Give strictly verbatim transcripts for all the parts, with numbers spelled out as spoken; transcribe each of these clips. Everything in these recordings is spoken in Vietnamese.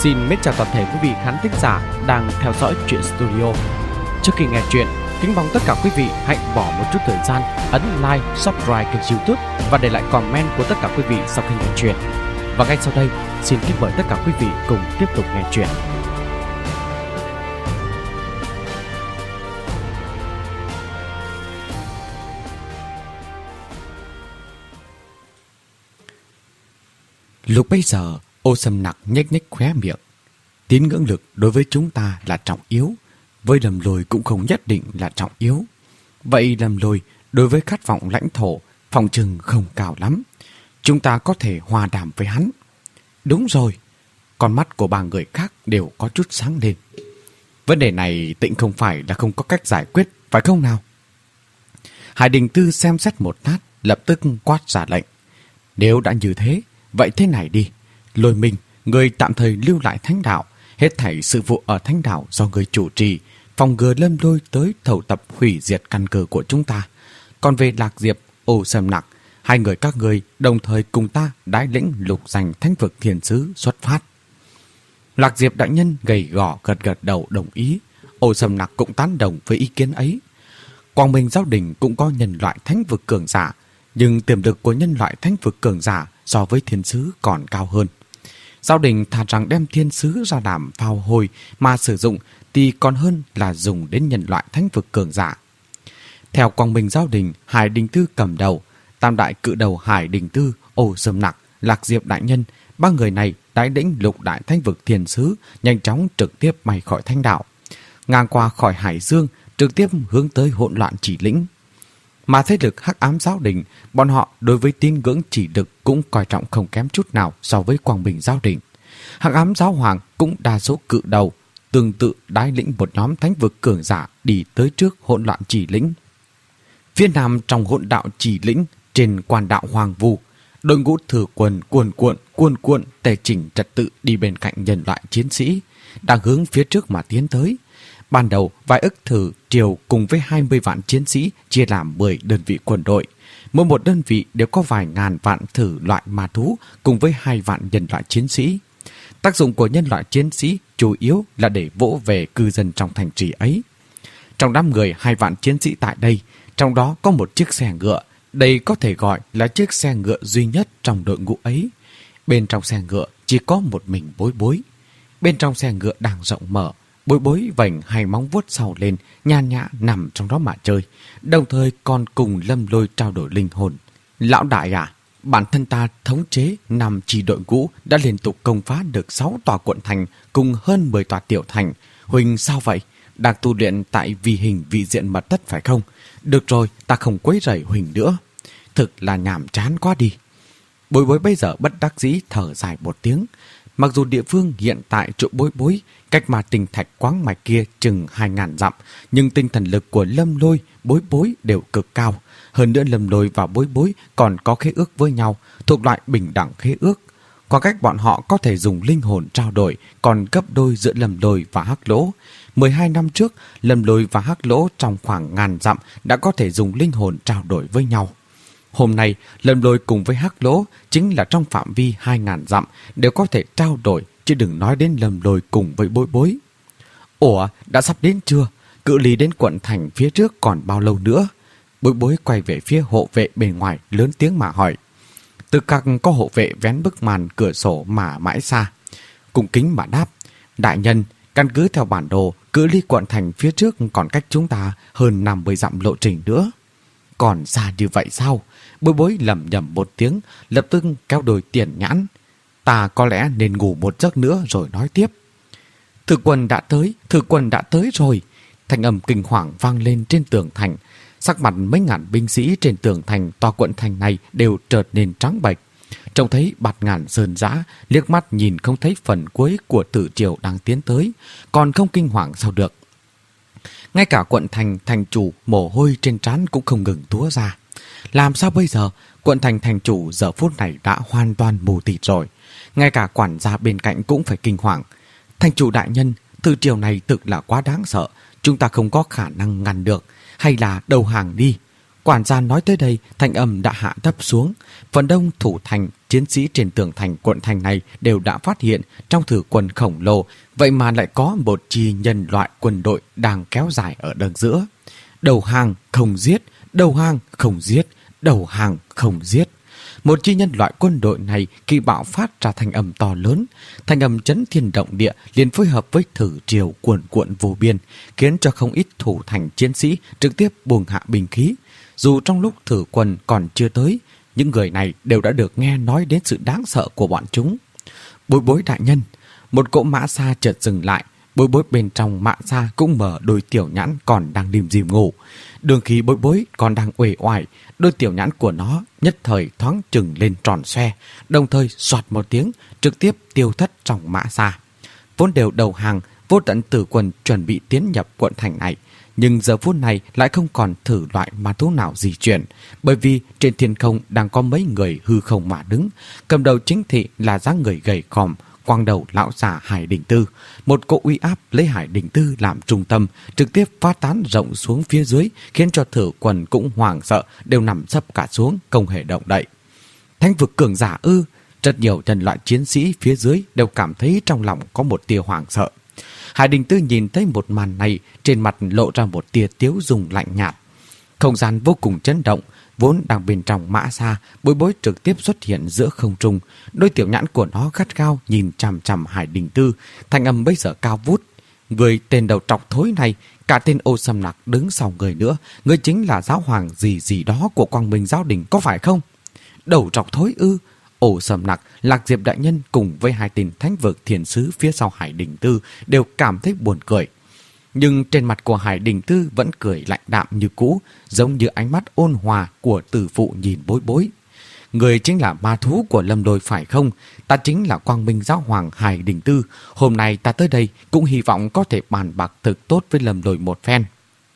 Xin mến chào toàn thể quý vị khán thính giả đang theo dõi Truyện Studio. Trước khi nghe chuyện, kính mong tất cả quý vị hãy bỏ một chút thời gian ấn like, subscribe kênh YouTube và để lại comment của tất cả quý vị sau khi nghe chuyện. Và ngay sau đây, xin kính mời tất cả quý vị cùng tiếp tục nghe chuyện. Lúc bấy giờ, Ô Sâm Nặc nhếch nhếch khóe miệng. Tín ngưỡng lực đối với chúng ta là trọng yếu, với Lâm Lôi cũng không nhất định là trọng yếu. Vậy Lâm Lôi đối với khát vọng lãnh thổ phòng trừng không cao lắm. Chúng ta có thể hòa đàm với hắn. Đúng rồi, con mắt của ba người khác đều có chút sáng lên. Vấn đề này tịnh không phải là không có cách giải quyết, phải không nào? Hải Đình Tư xem xét một lát, lập tức quát ra lệnh. Nếu đã như thế, vậy thế này đi. Lôi Minh, người tạm thời lưu lại Thánh Đạo, hết thảy sự vụ ở Thánh Đạo do người chủ trì, phòng ngừa Lâm Lôi tới thầu tập hủy diệt căn cơ của chúng ta. Còn về Lạc Diệp, Ô Sâm Nặc, hai người các người đồng thời cùng ta đái lĩnh lục giành thánh vực thiên sứ xuất phát. Lạc Diệp đại nhân gầy gò gật gật đầu đồng ý. Ô Sâm Nặc cũng tán đồng với ý kiến ấy. Quang Minh Giáo Đình cũng có nhân loại thánh vực cường giả, nhưng tiềm lực của nhân loại thánh vực cường giả so với thiên sứ còn cao hơn. Giáo đình thà rằng đem thiên sứ ra làm phao hồi mà sử dụng thì còn hơn là dùng đến nhân loại thánh vực cường giả. Theo Quang Minh Giáo Đình, Hải Đình Tư cầm đầu, tam đại cự đầu Hải Đình Tư, Ô Sâm Nặc, Lạc Diệp đại nhân, ba người này đái lĩnh lục đại thánh vực thiên sứ, nhanh chóng trực tiếp bay khỏi Thánh Đạo, ngang qua khỏi Hải Dương, trực tiếp hướng tới hỗn loạn chỉ lĩnh. Mà thế lực Hắc Ám Giáo Đình, bọn họ đối với tín ngưỡng chỉ lực cũng coi trọng không kém chút nào so với Quang Minh Giáo Đình. Hắc Ám Giáo Hoàng cũng đa số cự đầu, tương tự đái lĩnh một nhóm thánh vực cường giả đi tới trước hỗn loạn chỉ lĩnh. Phía nam trong hỗn đạo chỉ lĩnh, trên quan đạo Hoàng Vu, đội ngũ thừa quân cuồn cuộn cuồn cuộn tề chỉnh trật tự đi bên cạnh nhân loại chiến sĩ, đang hướng phía trước mà tiến tới. Ban đầu, vài ức thử triều cùng với hai mươi vạn chiến sĩ chia làm mười đơn vị quân đội. Mỗi một đơn vị đều có vài ngàn vạn thử loại ma thú cùng với hai vạn nhân loại chiến sĩ. Tác dụng của nhân loại chiến sĩ chủ yếu là để vỗ về cư dân trong thành trì ấy. Trong đám người hai vạn chiến sĩ tại đây, trong đó có một chiếc xe ngựa. Đây có thể gọi là chiếc xe ngựa duy nhất trong đội ngũ ấy. Bên trong xe ngựa chỉ có một mình Bối Bối. Bên trong xe ngựa đang rộng mở, Bối Bối vành hai móng vuốt sau lên, nhan nhã nằm trong đó mà chơi, đồng thời còn cùng Lâm Lôi trao đổi linh hồn. Lão đại à, bản thân ta thống chế năm chi đội ngũ đã liên tục công phá được sáu tòa quận thành cùng hơn mười tòa tiểu thành. Huỳnh sao vậy? Đang tu luyện tại vi hình vị diện mật thất phải không? Được rồi, ta không quấy rầy Huỳnh nữa. Thực là nhàm chán quá đi. Bối Bối bây giờ bất đắc dĩ thở dài một tiếng. Mặc dù địa phương hiện tại chỗ Bối Bối cách mà tinh thạch quáng mạch kia chừng hai ngàn dặm, nhưng tinh thần lực của Lâm Lôi, Bối Bối đều cực cao. Hơn nữa Lâm Lôi và Bối Bối còn có khế ước với nhau, thuộc loại bình đẳng khế ước. Có cách bọn họ có thể dùng linh hồn trao đổi, còn gấp đôi giữa Lâm Lôi và Hắc Lỗ. mười hai năm trước, Lâm Lôi và Hắc Lỗ trong khoảng ngàn dặm đã có thể dùng linh hồn trao đổi với nhau. Hôm nay, Lâm Lôi cùng với Hắc Lỗ chính là trong phạm vi hai ngàn dặm đều có thể trao đổi, chứ đừng nói đến Lâm Lôi cùng với Bối Bối. Ủa, đã sắp đến chưa? Cự ly đến quận thành phía trước còn bao lâu nữa? Bối Bối quay về phía hộ vệ bên ngoài, lớn tiếng mà hỏi. Từ các có hộ vệ vén bức màn cửa sổ mà mãi xa, cung kính mà đáp. Đại nhân, căn cứ theo bản đồ, cự ly quận thành phía trước còn cách chúng ta hơn năm mươi dặm lộ trình nữa. Còn xa như vậy sao? Bối Bối lẩm nhẩm một tiếng, lập tức kéo đôi tiền nhãn. Ta có lẽ nên ngủ một giấc nữa rồi nói tiếp. Thư quân đã tới, thư quân đã tới rồi. Thanh âm kinh hoàng vang lên trên tường thành. Sắc mặt mấy ngàn binh sĩ trên tường thành tòa quận thành này đều chợt nên trắng bệch. Trông thấy bạt ngàn sơn dã, liếc mắt nhìn không thấy phần cuối của tử triều đang tiến tới, còn không kinh hoàng sao được. Ngay cả quận thành thành chủ mồ hôi trên trán cũng không ngừng túa ra. Làm sao bây giờ? Quận thành thành chủ giờ phút này đã hoàn toàn mù tịt rồi. Ngay cả quản gia bên cạnh cũng phải kinh hoàng. Thành chủ đại nhân, từ triều này thực là quá đáng sợ. Chúng ta không có khả năng ngăn được. Hay là đầu hàng đi? Quản gia nói tới đây, thanh âm đã hạ thấp xuống. Phần đông thủ thành, chiến sĩ trên tường thành quận thành này đều đã phát hiện trong thử quân khổng lồ, vậy mà lại có một chi nhân loại quân đội đang kéo dài ở đằng giữa. Đầu hàng không giết, đầu hàng không giết, đầu hàng không giết. Một chi nhân loại quân đội này khi bạo phát ra thanh âm to lớn, thanh âm chấn thiên động địa liền phối hợp với thử triều cuồn cuộn vô biên, khiến cho không ít thủ thành chiến sĩ trực tiếp buông hạ binh khí. Dù trong lúc thử quân còn chưa tới, những người này đều đã được nghe nói đến sự đáng sợ của bọn chúng. Bối bối đại nhân, một cỗ mã xa chợt dừng lại. Bối bối bên trong mã xa cũng mở đôi tiểu nhãn còn đang đìm dìm ngủ. Đường khí bối bối còn đang uể oải, đôi tiểu nhãn của nó nhất thời thoáng trừng lên tròn xoe, đồng thời soạt một tiếng trực tiếp tiêu thất trong mã xa. Vốn đều đầu hàng, Vô Tận Tử Quân chuẩn bị tiến nhập quận thành này, nhưng giờ phút này lại không còn thử loại ma thú nào di chuyển, bởi vì trên thiên không đang có mấy người hư không mà đứng. Cầm đầu chính thị là dáng người gầy còm, quang đầu lão già Hải Đình Tư. Một cỗ uy áp lấy Hải Đình Tư làm trung tâm, trực tiếp phát tán rộng xuống phía dưới, khiến cho thử quần cũng hoảng sợ, đều nằm sấp cả xuống, không hề động đậy. Thánh vực cường giả ư? Rất nhiều nhân loại chiến sĩ phía dưới đều cảm thấy trong lòng có một tia hoảng sợ. Hải Đình Tư nhìn thấy một màn này, trên mặt lộ ra một tia tiếu dung lạnh nhạt. Không gian vô cùng chấn động, vốn đang bên trong mã xa, Bối Bối trực tiếp xuất hiện giữa không trung. Đôi tiểu nhãn của nó gắt gao nhìn chằm chằm Hải Đình Tư, thanh âm bây giờ cao vút. Người tên đầu trọc thối này, cả tên Ô Sầm Nặc đứng sau người nữa, người chính là giáo hoàng gì gì đó của Quang Minh Giáo Đình có phải không? Đầu trọc thối ư? Ổ Sầm Nặc, Lạc Diệp đại nhân cùng với hai tên thánh vực thiền sứ phía sau Hải Đình Tư đều cảm thấy buồn cười. Nhưng trên mặt của Hải Đình Tư vẫn cười lạnh đạm như cũ, giống như ánh mắt ôn hòa của tử phụ nhìn Bối Bối. Người chính là ma thú của Lâm Lôi phải không? Ta chính là Quang Minh Giáo Hoàng Hải Đình Tư. Hôm nay ta tới đây cũng hy vọng có thể bàn bạc thực tốt với Lâm Lôi một phen.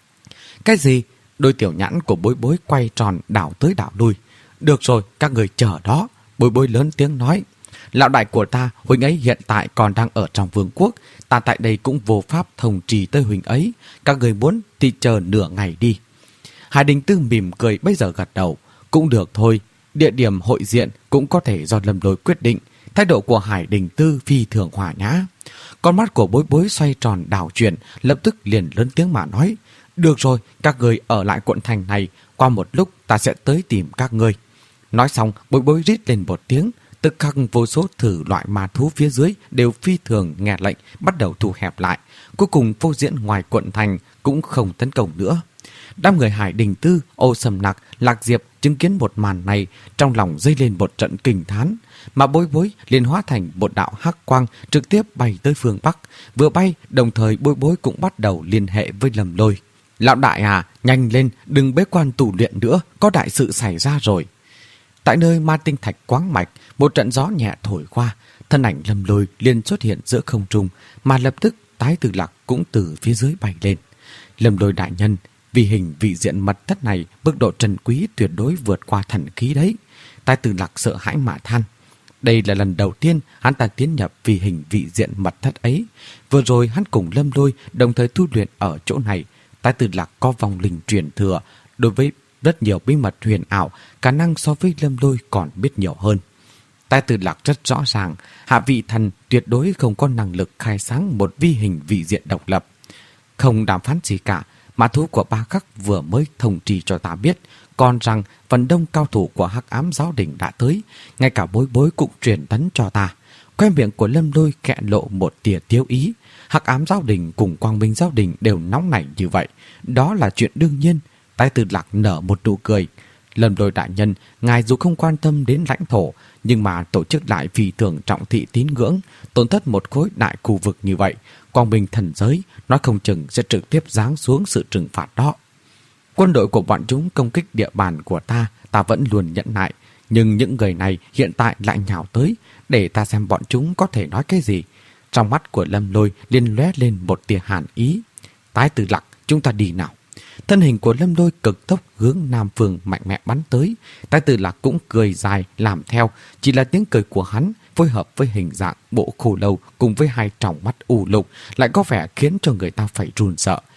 Cái gì? Đôi tiểu nhãn của Bối Bối quay tròn đảo tới đảo lui. Được rồi, các người chờ đó. Bối Bối lớn tiếng nói. Lão đại của ta, huynh ấy hiện tại còn đang ở trong vương quốc. Ta tại đây cũng vô pháp thông trì tới huynh ấy. Các người muốn thì chờ nửa ngày đi. Hải Đình Tư mỉm cười bây giờ gật đầu. Cũng được thôi. Địa điểm hội diện cũng có thể do Lâm Lôi quyết định. Thái độ của Hải Đình Tư phi thường hòa nhã. Con mắt của Bối Bối xoay tròn đảo chuyển, lập tức liền lớn tiếng mà nói. Được rồi, các người ở lại quận thành này. Qua một lúc ta sẽ tới tìm các ngươi. Nói xong, Bối Bối rít lên một tiếng. Tức khắc vô số thử loại ma thú phía dưới đều phi thường nghe lệnh, bắt đầu thu hẹp lại. Cuối cùng phô diễn ngoài quận thành cũng không tấn công nữa. Đám người Hải Đình Tư, Ô Sầm Nặc, Lạc Diệp chứng kiến một màn này, trong lòng dấy lên một trận kinh thán. Mà Bối Bối liền hóa thành một đạo hắc quang trực tiếp bay tới phương Bắc. Vừa bay, đồng thời Bối Bối cũng bắt đầu liên hệ với Lâm Lôi. Lão đại à, nhanh lên, đừng bế quan tù luyện nữa, có đại sự xảy ra rồi. Tại nơi ma tinh thạch quáng mạch, một trận gió nhẹ thổi qua, thân ảnh Lâm Lôi liền xuất hiện giữa không trung, mà lập tức Tái Tử Lạc cũng từ phía dưới bay lên. Lâm Lôi đại nhân, vì hình vị diện mật thất này, mức độ trân quý tuyệt đối vượt qua thần khí đấy. Tái Tử Lạc sợ hãi mà than. Đây là lần đầu tiên hắn ta tiến nhập vì hình vị diện mật thất ấy. Vừa rồi hắn cùng Lâm Lôi đồng thời tu luyện ở chỗ này. Tái Tử Lạc có vòng linh truyền thừa, đối với rất nhiều bí mật huyền ảo, khả năng so với Lâm Lôi còn biết nhiều hơn. Tái Tử Lạc rất rõ ràng, hạ vị thần tuyệt đối không có năng lực khai sáng một vi hình vị diện độc lập. Không đàm phán gì cả, mã thú của Ba Khắc vừa mới thông trì cho ta biết, còn rằng phần đông cao thủ của Hắc Ám Giáo Đình đã tới, ngay cả Bối Bối cũng truyền tấn cho ta. Khoe miệng của Lâm Lôi khẽ lộ một tia tiếu ý. Hắc Ám Giáo Đình cùng Quang Minh Giáo Đình đều nóng nảy như vậy, đó là chuyện đương nhiên. Tái Tử Lạc nở một nụ cười. Lâm Lôi đại nhân, ngài dù không quan tâm đến lãnh thổ, nhưng mà tổ chức lại phi thường trọng thị tín ngưỡng, tổn thất một khối đại khu vực như vậy, Quang Minh thần giới nói không chừng sẽ trực tiếp giáng xuống sự trừng phạt đó. Quân đội của bọn chúng công kích địa bàn của ta, ta vẫn luôn nhẫn nại, nhưng những người này hiện tại lại nhào tới, để ta xem bọn chúng có thể nói cái gì. Trong mắt của Lâm Lôi liên lóe lên một tia hàn ý. Tái Tử Lạc, chúng ta đi nào. Thân hình của Lâm Lôi cực tốc hướng nam phương mạnh mẽ bắn tới. Tái Tử Lạc cũng cười dài làm theo, chỉ là tiếng cười của hắn phối hợp với hình dạng bộ khô lâu cùng với hai tròng mắt u lục lại có vẻ khiến cho người ta phải run sợ.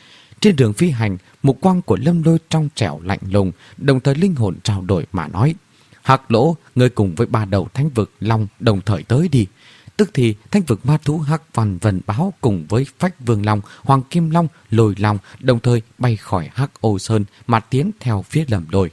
Trên đường phi hành, mục quang của Lâm Lôi trong trẻo lạnh lùng, đồng thời linh hồn trao đổi mà nói: Hắc Lỗ, ngươi cùng với ba đầu thánh vực long đồng thời tới đi. Tức thì thánh vực ma thú Hắc Văn Vân Báo cùng với Phách Vương Long, Hoàng Kim Long, Lôi Long đồng thời bay khỏi Hắc Ô Sơn mà tiến theo phía Lâm Lôi.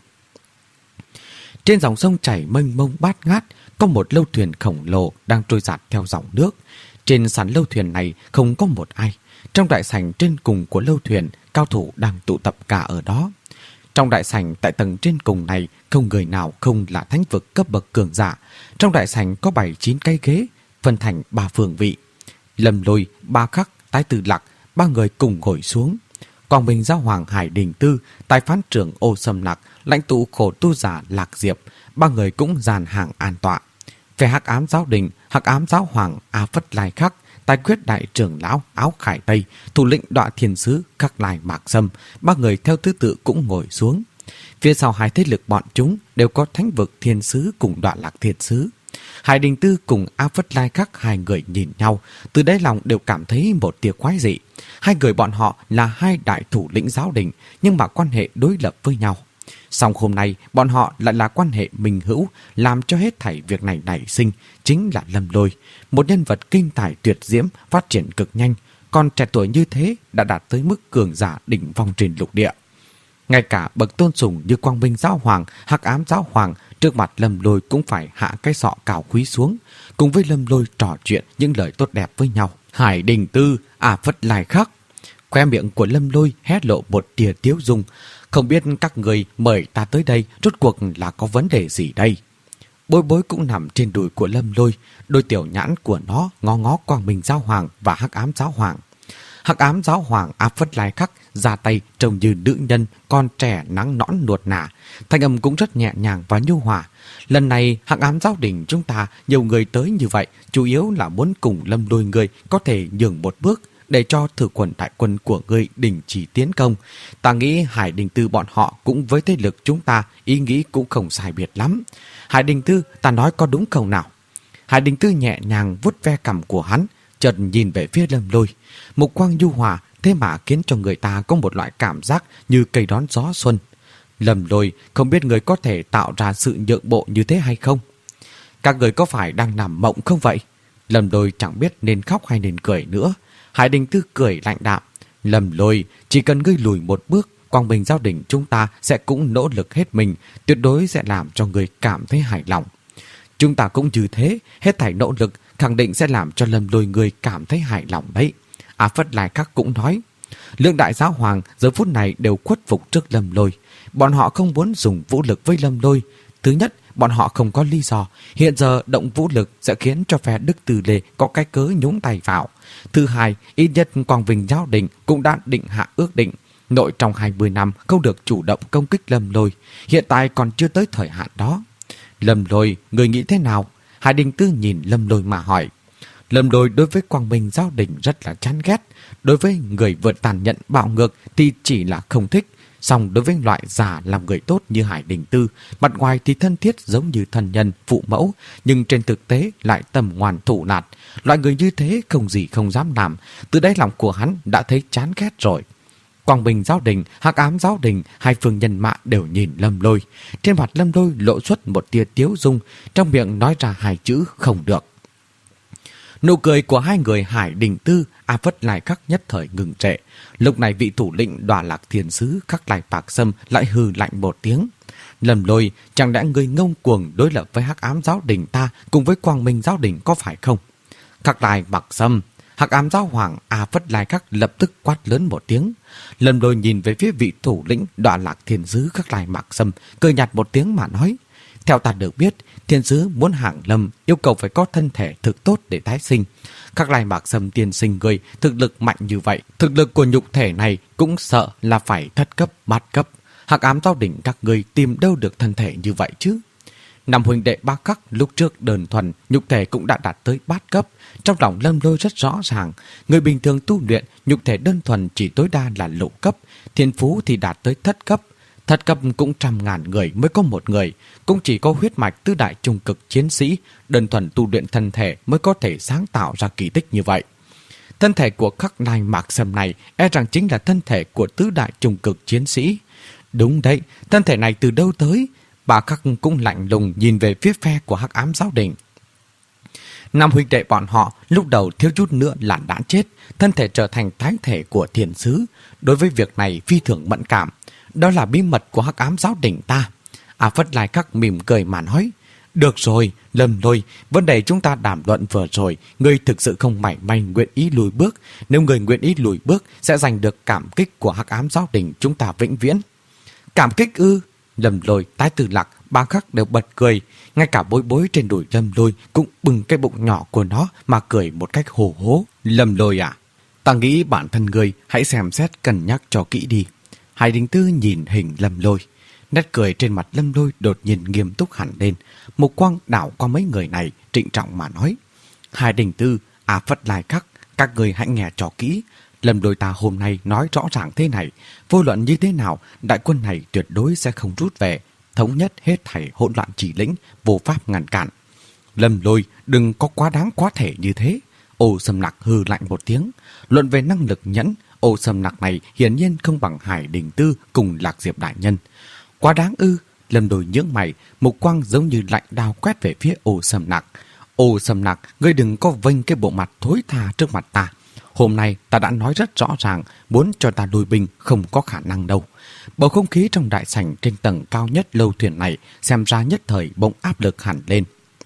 Trên dòng sông chảy mênh mông bát ngát, có một lâu thuyền khổng lồ đang trôi dạt theo dòng nước. Trên sàn lâu thuyền này không có một ai. Trong đại sảnh trên cùng của lâu thuyền, cao thủ đang tụ tập cả ở đó. Trong đại sảnh tại tầng trên cùng này, không người nào không là thánh vực cấp bậc cường giả. Trong đại sảnh có bảy chín cái ghế, phân thành ba phương vị. Lâm Lôi, Ba Khắc, Tái Tử Lạc, ba người cùng ngồi xuống. Quang Minh Giáo Hoàng Hải Đình Tư, Tài Phán Trưởng Ô Sâm Lạc, lãnh tụ khổ tu giả Lạc Diệp, ba người cũng dàn hàng an tọa. Về Hắc Ám Giáo Đình, Hắc Ám Giáo Hoàng A Phất Lai Khắc, Tài Quyết Đại Trưởng Lão Áo Khải Tây, thủ lĩnh Đọa Thiên Sứ Khắc Lai Mạc Sâm, ba người theo thứ tự cũng ngồi xuống. Phía sau hai thế lực bọn chúng đều có Thánh vực Thiên Sứ cùng Đọa Lạc Thiên Sứ. Hải Đình Tư cùng A Phất Lai Khắc hai người nhìn nhau, từ đáy lòng đều cảm thấy một tia quái dị. Hai người bọn họ là hai đại thủ lĩnh giáo đình, nhưng mà quan hệ đối lập với nhau. Song hôm nay bọn họ lại là quan hệ minh hữu, làm cho hết thảy việc này nảy sinh chính là Lâm Lôi, một nhân vật kinh tài tuyệt diễm, phát triển cực nhanh, còn trẻ tuổi như thế đã đạt tới mức cường giả đỉnh phong trên lục địa. Ngay cả bậc tôn sùng như Quang Minh Giáo Hoàng, Hắc Ám Giáo Hoàng, trước mặt Lâm Lôi cũng phải hạ cái sọ cao quý xuống, cùng với Lâm Lôi trò chuyện những lời tốt đẹp với nhau. Hải Đình Tư, A Phất Lai Khắc. Khoe miệng của Lâm Lôi hé lộ một tia tiếu dung. Không biết các người mời ta tới đây rốt cuộc là có vấn đề gì đây? Bối Bối cũng nằm trên đùi của Lâm Lôi, đôi tiểu nhãn của nó ngó ngó Quang Minh Giáo Hoàng và Hắc Ám Giáo Hoàng. Hắc Ám Giáo Hoàng A Phất Lai Khắc ra tay trông như nữ nhân con trẻ nắng nõn nuột nả, thanh âm cũng rất nhẹ nhàng và nhu hòa. Lần này Hắc Ám Giáo đình chúng ta nhiều người tới như vậy, chủ yếu là muốn cùng Lâm Lôi người có thể nhường một bước để cho thử quần đại quân của ngươi đình chỉ tiến công. Ta nghĩ Hải Đình Tư bọn họ cũng với thế lực chúng ta ý nghĩ cũng không sai biệt lắm. Hải Đình Tư, ta nói có đúng không nào? Hải Đình Tư nhẹ nhàng vuốt ve cằm của hắn, chợt nhìn về phía Lâm Lôi. Mục quang nhu hòa, thế mà khiến cho người ta có một loại cảm giác như cây đón gió xuân. Lâm Lôi, không biết người có thể tạo ra sự nhượng bộ như thế hay không? Các người có phải đang nằm mộng không vậy? Lâm Lôi chẳng biết nên khóc hay nên cười nữa. Hải Đình Tư cười lạnh đạm. Lâm Lôi, chỉ cần ngươi lùi một bước, Quang Minh Giáo đình chúng ta sẽ cũng nỗ lực hết mình, tuyệt đối sẽ làm cho ngươi cảm thấy hài lòng. Chúng ta cũng như thế, hết thảy nỗ lực khẳng định sẽ làm cho Lâm Lôi ngươi cảm thấy hài lòng đấy. A Phất Lai Khắc cũng nói. Lượng đại giáo hoàng giờ phút này đều khuất phục trước Lâm Lôi. Bọn họ không muốn dùng vũ lực với Lâm Lôi. Thứ nhất, bọn họ không có lý do. Hiện giờ động vũ lực sẽ khiến cho phe Đức Từ Lê có cái cớ nhúng tay vào. Thứ hai, ít nhất Quang Vinh Giáo đình cũng đã định hạ ước định. Nội trong hai mươi năm không được chủ động công kích Lâm Lôi. Hiện tại còn chưa tới thời hạn đó. Lâm Lôi, người nghĩ thế nào? Hải Đình Tư nhìn Lâm Lôi mà hỏi. Lâm Lôi đối với Quang Minh Giáo đình rất là chán ghét. Đối với người vượt tàn nhẫn bạo ngược thì chỉ là không thích. Song đối với loại giả làm người tốt như Hải Đình Tư, mặt ngoài thì thân thiết giống như thân nhân, phụ mẫu, nhưng trên thực tế lại tầm ngoan thủ lạt. Loại người như thế không gì không dám làm, từ đáy lòng của hắn đã thấy chán ghét rồi. Quang Minh Giáo đình, Hắc Ám Giáo đình, hai phương nhân mã đều nhìn Lâm Lôi. Trên mặt Lâm Lôi lộ xuất một tia tiếu dung, trong miệng nói ra hai chữ không được. Nụ cười của hai người Hải Đình Tư, A Phất Lai Khắc nhất thời ngừng trệ. Lúc này vị thủ lĩnh Đọa Lạc Thiên Sứ Khắc Lai Mạc Sâm lại hừ lạnh một tiếng. Lâm Lôi, chẳng lẽ người ngông cuồng đối lập với Hắc Ám Giáo đình ta cùng với Quang Minh Giáo đình có phải không? Khắc Lai Mạc Sâm, Hắc Ám Giáo Hoàng A Phất Lai Khắc lập tức quát lớn một tiếng. Lâm Lôi nhìn về phía vị thủ lĩnh Đọa Lạc Thiên Sứ Khắc Lai Mạc Sâm, cười nhạt một tiếng mà nói. Theo ta được biết, thiên sứ muốn hàng lâm yêu cầu phải có thân thể thực tốt để tái sinh. Khắc Lai Mạc Sâm tiên sinh người thực lực mạnh như vậy, thực lực của nhục thể này cũng sợ là phải thất cấp, bát cấp. Hắc Ám Giáo đình các người tìm đâu được thân thể như vậy chứ? Năm huynh đệ Ba Khắc lúc trước đơn thuần, nhục thể cũng đã đạt tới bát cấp. Trong lòng Lâm Lôi rất rõ ràng, người bình thường tu luyện nhục thể đơn thuần chỉ tối đa là lục cấp, thiên phú thì đạt tới thất cấp. Thất cấp cũng trăm ngàn người mới có một người, cũng chỉ có huyết mạch tứ đại trung cực chiến sĩ, đơn thuần tu luyện thân thể mới có thể sáng tạo ra kỳ tích như vậy. thân thể của Khắc Nai Mạc Sâm này e rằng chính là thân thể của tứ đại trung cực chiến sĩ. Đúng đấy, thân thể này từ đâu tới? Bà Khắc cũng lạnh lùng nhìn về phía phe của Hắc Ám Giáo Đình. Năm huynh đệ bọn họ lúc đầu thiếu chút nữa là đã chết, thân thể trở thành tái thể của thiên sứ. Đối với việc này phi thường mẫn cảm. Đó là bí mật của Hắc Ám Giáo Đình ta. A Phất Lai Khắc mỉm cười mà nói. Được rồi, Lâm Lôi, vấn đề chúng ta đàm luận vừa rồi, ngươi thực sự không mảy may nguyện ý lùi bước. Nếu ngươi nguyện ý lùi bước, sẽ giành được cảm kích của Hắc Ám Giáo Đình chúng ta vĩnh viễn. Cảm kích ư? Lâm Lôi, Tái Tử Lạc, Ba Khắc đều bật cười. Ngay cả Bối Bối trên đùi Lâm Lôi cũng bừng cái bụng nhỏ của nó mà cười một cách hồ hố. Lâm Lôi à, ta nghĩ bản thân ngươi hãy xem xét cân nhắc cho kỹ đi. Hải Đình Tư nhìn hình Lâm Lôi. Nét cười trên mặt Lâm Lôi đột nhiên nghiêm túc hẳn lên. Một quang đảo qua mấy người này, trịnh trọng mà nói. Hải Đình Tư, A Phất Lai Khắc, các người hãy nghe cho kỹ. Lâm Lôi ta hôm nay nói rõ ràng thế này. Vô luận như thế nào, đại quân này tuyệt đối sẽ không rút về. Thống nhất hết thảy hỗn loạn chỉ lĩnh, vô pháp ngăn cản. Lâm Lôi, đừng có quá đáng quá thể như thế. Ô Sâm Nặc hừ lạnh một tiếng. Luận về năng lực nhẫn, Ô Sâm Nặc này hiển nhiên không bằng Hải Đình Tư cùng Lạc Diệp đại nhân. Quá đáng ư? Lâm Lôi nhướng mày, mục quang giống như lạnh đao quét về phía Ô Sâm Nặc. Ô Sâm Nặc, ngươi đừng có vênh cái bộ mặt thối tha trước mặt ta. Hôm nay ta đã nói rất rõ ràng, muốn cho ta lùi binh không có khả năng đâu. Bầu không khí trong đại sảnh trên tầng cao nhất lâu thuyền này xem ra nhất thời bỗng áp lực hẳn lên.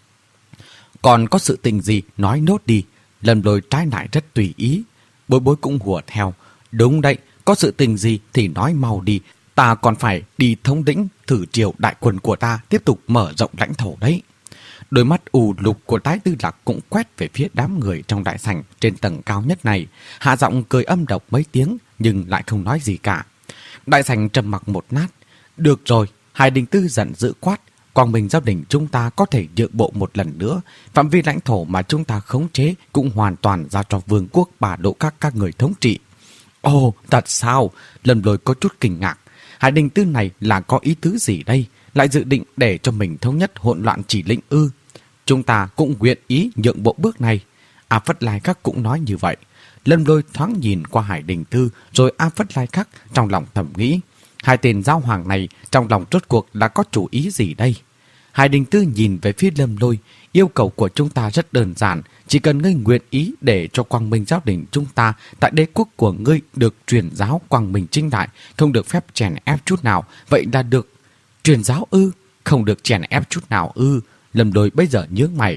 Còn có sự tình gì nói nốt đi. Lâm Lôi trái lại rất tùy ý. Bối Bối cũng hùa theo. Đúng đấy, có sự tình gì thì nói mau đi. Ta còn phải đi thống lĩnh thử triều đại quân của ta tiếp tục mở rộng lãnh thổ đấy. Đôi mắt ù lục của Tái Tư Lạc cũng quét về phía đám người trong đại sảnh trên tầng cao nhất này. Hạ giọng cười âm độc mấy tiếng nhưng lại không nói gì cả. Đại sảnh trầm mặc một nát. Được rồi, Hải Đình Tư giận dữ quát. Quang Minh Giáo Đình chúng ta có thể nhượng bộ một lần nữa. Phạm vi lãnh thổ mà chúng ta khống chế cũng hoàn toàn giao cho vương quốc Bà Độ các các người thống trị. Ồ, thật sao? Lâm Lôi có chút kinh ngạc. Hải Đình Tư này là có ý tứ gì đây? Lại dự định để cho mình thống nhất hỗn loạn chỉ lĩnh ư? Chúng ta cũng nguyện ý nhượng bộ bước này. A Phất Lai Khắc cũng nói như vậy. Lâm Lôi thoáng nhìn qua Hải Đình Tư rồi A Phất Lai Khắc trong lòng thầm nghĩ. Hai tên giao hoàng này trong lòng rốt cuộc là có chủ ý gì đây? Hải Đình Tư nhìn về phía Lâm Lôi. Yêu cầu của chúng ta rất đơn giản. Chỉ cần ngươi nguyện ý để cho Quang Minh Giáo Đình chúng ta tại đế quốc của ngươi được truyền giáo Quang Minh chính đại, không được phép chèn ép chút nào. Vậy là được. Truyền giáo ư? Không được chèn ép chút nào ư? Lâm Lôi bây giờ nhướng mày.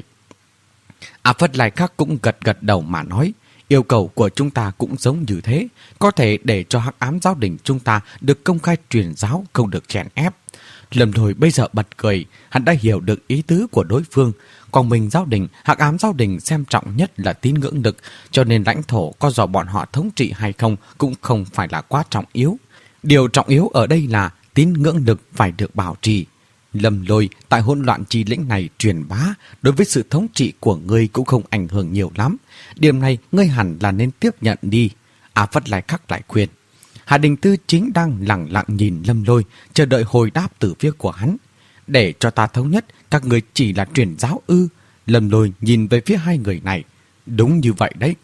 A Phất Lai Khắc cũng gật gật đầu mà nói. Yêu cầu của chúng ta cũng giống như thế. Có thể để cho Hắc Ám Giáo Đình chúng ta được công khai truyền giáo, không được chèn ép. Lâm Lôi bây giờ bật cười. Hắn đã hiểu được ý tứ của đối phương. Quang Minh Giáo Đình, Hắc Ám Giáo Đình xem trọng nhất là tín ngưỡng lực, cho nên lãnh thổ có do bọn họ thống trị hay không cũng không phải là quá trọng yếu. Điều trọng yếu ở đây là tín ngưỡng lực phải được bảo trì. Lâm Lôi, tại hỗn loạn chi lĩnh này truyền bá, đối với sự thống trị của ngươi cũng không ảnh hưởng nhiều lắm. Điểm này ngươi hẳn là nên tiếp nhận đi. A Phất Lai Khắc lại khuyên. Hà Đình Tư chính đang lặng lặng nhìn Lâm Lôi, chờ đợi hồi đáp từ phía của hắn. Để cho ta thống nhất, các người chỉ là truyền giáo ư? Lâm Lôi nhìn về phía hai người này. Đúng như vậy đấy.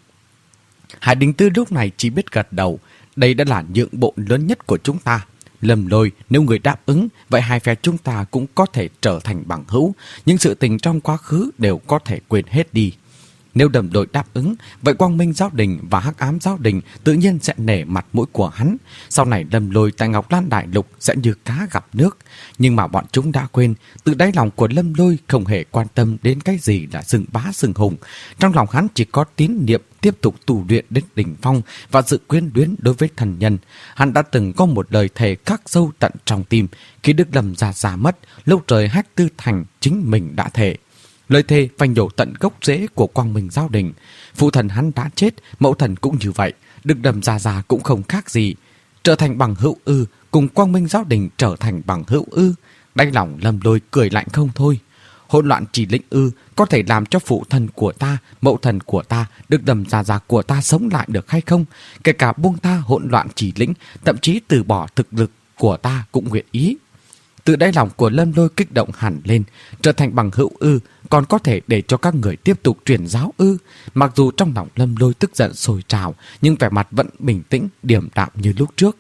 Hà Đình Tư lúc này chỉ biết gật đầu. Đây đã là nhượng bộ lớn nhất của chúng ta. Lâm Lôi, nếu người đáp ứng, vậy hai phe chúng ta cũng có thể trở thành bằng hữu. Những sự tình trong quá khứ đều có thể quên hết đi. Nếu Lâm Lôi đáp ứng, vậy Quang Minh Giáo Đình và Hắc Ám Giáo Đình tự nhiên sẽ nể mặt mũi của hắn. Sau này Lâm Lôi tại Ngọc Lan Đại Lục sẽ như cá gặp nước. Nhưng mà bọn chúng đã quên, từ đáy lòng của Lâm Lôi không hề quan tâm đến cái gì là xưng bá xưng hùng. Trong lòng hắn chỉ có tín niệm tiếp tục tu luyện đến đỉnh phong và sự quyến luyến đối với thần nhân. Hắn đã từng có một lời thề khắc sâu tận trong tim. Khi Đức Lâm già già mất, lúc trời Hách Tư Thành chính mình đã thề. Lời thề phải nhổ tận gốc rễ của Quang Minh Giáo Đình. Phụ thần hắn đã chết, mẫu thần cũng như vậy. Đức Lâm già già cũng không khác gì. Trở thành bằng hữu ư, cùng Quang Minh Giáo Đình trở thành bằng hữu ư. Đáy lòng Lâm Lôi cười lạnh không thôi. Hỗn loạn chỉ lĩnh ư, có thể làm cho phụ thần của ta, mẫu thần của ta, Đức Lâm già già của ta sống lại được hay không? Kể cả buông tha hỗn loạn chỉ lĩnh, thậm chí từ bỏ thực lực của ta cũng nguyện ý. Từ đáy lòng của Lâm Lôi kích động hẳn lên. Trở thành bằng hữu ư? Còn có thể để cho các người tiếp tục truyền giáo ư? Mặc dù trong lòng Lâm Lôi tức giận sôi trào, nhưng vẻ mặt vẫn bình tĩnh, điềm đạm như lúc trước.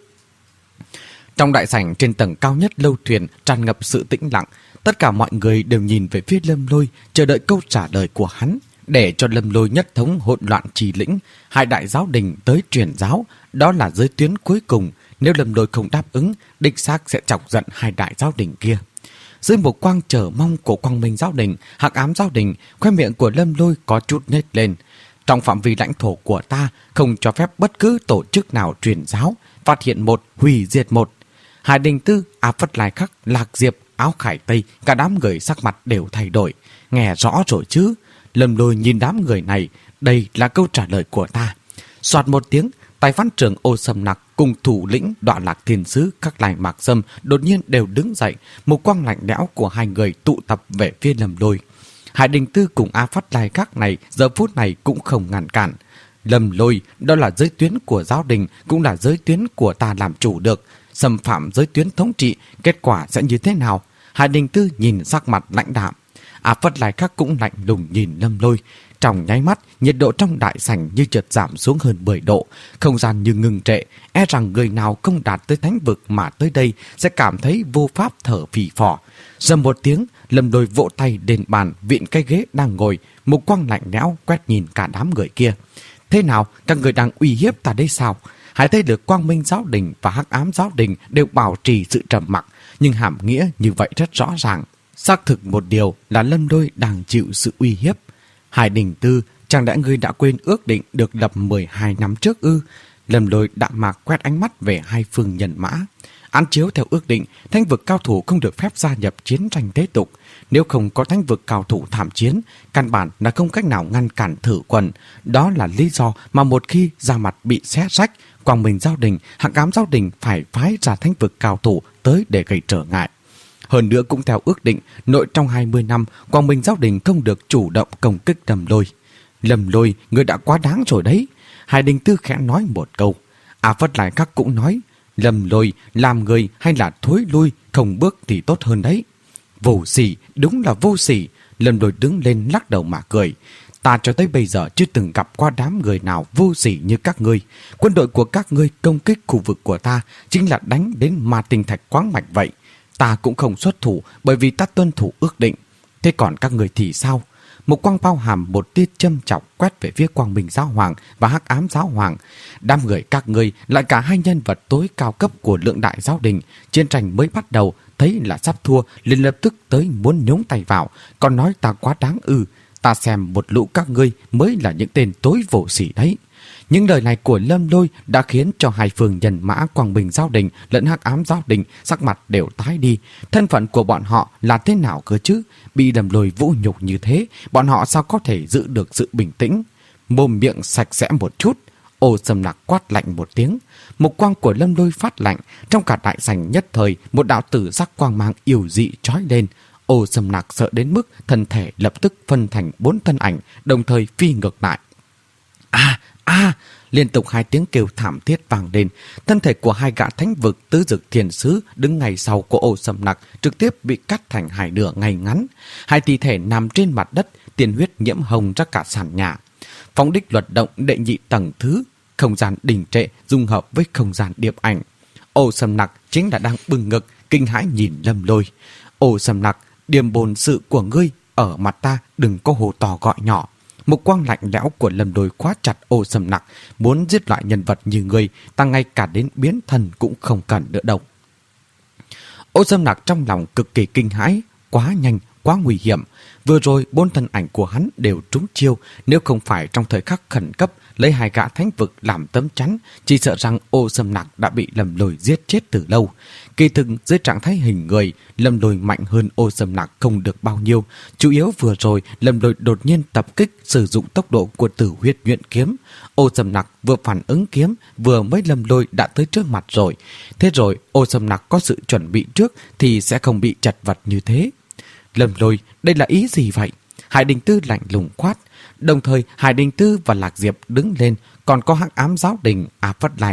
Trong đại sảnh trên tầng cao nhất lâu thuyền tràn ngập sự tĩnh lặng. Tất cả mọi người đều nhìn về phía Lâm Lôi, chờ đợi câu trả lời của hắn. Để cho Lâm Lôi nhất thống hỗn loạn trì lĩnh, hai đại giáo đình tới truyền giáo, đó là giới tuyến cuối cùng. Nếu Lâm Lôi không đáp ứng, đích xác sẽ chọc giận hai đại giáo đình kia. Dưới một quang chờ mong của Quang Minh giáo đình, Hắc Ám giáo đình, khoe miệng của Lâm Lôi có chút nhếch lên. Trong phạm vi lãnh thổ của ta, không cho phép bất cứ tổ chức nào truyền giáo, phát hiện một, hủy diệt một. Hải Đình Tư, Áp Phất Lai Khắc, Lạc Diệp, Áo Khải Tây, cả đám người sắc mặt đều thay đổi. Nghe rõ rồi chứ? Lâm Lôi nhìn đám người này, đây là câu trả lời của ta. Soạt một tiếng, tài phán trưởng Ô Sầm Nặc cùng thủ lĩnh Đoạn Lạc Thiên Sứ các Lai Mạc Sâm đột nhiên đều đứng dậy, một quang lạnh lẽo của hai người tụ tập về phía Lâm Lôi. Hải Đình Tư cùng A Phất Lai Khắc này giờ phút này cũng không ngăn cản. Lâm Lôi, đó là giới tuyến của giáo đình, cũng là giới tuyến của ta làm chủ được. Xâm phạm giới tuyến thống trị, kết quả sẽ như thế nào? Hải Đình Tư nhìn sắc mặt lãnh đạm. A Phất Lai Khắc cũng lạnh lùng nhìn Lâm Lôi. Trong nháy mắt, nhiệt độ trong đại sảnh như chợt giảm xuống hơn mười độ, không gian như ngừng trệ, e rằng người nào không đạt tới thánh vực mà tới đây sẽ cảm thấy vô pháp thở phì phò. Rầm một tiếng, Lâm Lôi vỗ tay đền bàn viện cái ghế đang ngồi, một quang lạnh lẽo quét nhìn cả đám người kia. Thế nào, các người đang uy hiếp ta đây sao? Hai thấy được Quang Minh giáo đình và Hắc Ám giáo đình đều bảo trì sự trầm mặc, nhưng hàm nghĩa như vậy rất rõ ràng. Xác thực một điều là Lâm Lôi đang chịu sự uy hiếp. Hải Đình Tư, chẳng lẽ ngươi đã quên ước định được lập mười hai năm trước ư? Lâm Lôi đạm mạc quét ánh mắt về hai phương nhân mã. Án chiếu theo ước định, thánh vực cao thủ không được phép gia nhập chiến tranh thế tục. Nếu không có thánh vực cao thủ tham chiến, căn bản là không cách nào ngăn cản thử quần. Đó là lý do mà một khi ra mặt bị xé rách, Quang Minh giáo đình, Hắc Ám giáo đình phải phái ra thánh vực cao thủ tới để gây trở ngại. Hơn nữa cũng theo ước định, nội trong hai mươi năm, Quang Minh giáo đình không được chủ động công kích Lâm Lôi. Lâm Lôi, người đã quá đáng rồi đấy. Hải Đình Tư khẽ nói một câu. A Phất Lai Khắc cũng nói, Lâm Lôi, làm người hay là thối lui, không bước thì tốt hơn đấy. Vô sỉ, đúng là vô sỉ. Lâm Lôi đứng lên lắc đầu mà cười. Ta cho tới bây giờ chưa từng gặp qua đám người nào vô sỉ như các ngươi. Quân đội của các ngươi công kích khu vực của ta chính là đánh đến ma tinh thạch quáng mạch vậy. Ta cũng không xuất thủ bởi vì ta tuân thủ ước định. Thế còn các người thì sao? Một quang bao hàm một tia châm chọc quét về phía Quang Minh giáo hoàng và Hắc Ám giáo hoàng. Đám người các ngươi lại cả hai nhân vật tối cao cấp của lượng đại giáo đình. Chiến tranh mới bắt đầu, thấy là sắp thua, liền lập tức tới muốn nhúng tay vào. Còn nói ta quá đáng ư? Ta xem một lũ các ngươi mới là những tên tối vô sỉ đấy. Những lời này của Lâm Lôi đã khiến cho hai phương nhân mã Quang Minh giáo đình lẫn Hắc Ám giáo đình sắc mặt đều tái đi. Thân phận của bọn họ là thế nào cơ chứ? Bị Lâm Lôi vũ nhục như thế, bọn họ sao có thể giữ được sự bình tĩnh? Mồm miệng sạch sẽ một chút. Ô Sầm Nặc quát lạnh một tiếng. Một quang của Lâm Lôi phát lạnh. Trong cả đại sảnh nhất thời, một đạo tử sắc quang mang yêu dị chói lên. Ô Sầm Nặc sợ đến mức thân thể lập tức phân thành bốn thân ảnh, đồng thời phi ngược lại. À, à, liên tục hai tiếng kêu thảm thiết vang lên. Thân thể của hai gã thánh vực tứ dực thiền sứ đứng ngay sau của Ô Sầm Nặc trực tiếp bị cắt thành hai nửa ngay ngắn. Hai thi thể nằm trên mặt đất, tiền huyết nhiễm hồng ra cả sàn nhà. Phóng đích luật động đệ nhị tầng thứ, không gian đình trệ dung hợp với không gian điệp ảnh. Ô Sầm Nặc chính là đang bừng ngực kinh hãi nhìn Lâm Lôi. Ô Sầm Nặc, điềm bồn sự của ngươi ở mặt ta đừng có hồ to gọi nhỏ. Một quang lạnh lẽo của Lâm Lôi khóa chặt Ô Sầm Nặc. Muốn giết loại nhân vật như ngươi, ta ngay cả đến biến thần cũng không cần nữa đâu. Ô Sầm Nặc trong lòng cực kỳ kinh hãi. Quá nhanh, quá nguy hiểm. Vừa rồi bốn thân ảnh của hắn đều trúng chiêu. Nếu không phải trong thời khắc khẩn cấp lấy hai gã thánh vực làm tấm chắn, chỉ sợ rằng Ô Sầm Nặc đã bị Lâm Lôi giết chết từ lâu. Kỳ thực dưới trạng thái hình người, Lâm Lôi mạnh hơn Ô Sầm Nặc không được bao nhiêu. Chủ yếu vừa rồi Lâm Lôi đột nhiên tập kích sử dụng tốc độ của Tử Huyết Nhuyễn kiếm. Ô Sầm Nặc vừa phản ứng kiếm, vừa mới Lâm Lôi đã tới trước mặt rồi. Thế rồi Ô Sầm Nặc có sự chuẩn bị trước thì sẽ không bị chật vật như thế. Lâm Lôi, đây là ý gì vậy? Hải Đình Tư lạnh lùng quát. Đồng thời Hải Đình Tư và Lạc Diệp đứng lên, còn có Hắc Ám giáo đình, A Phất Lai Khắc,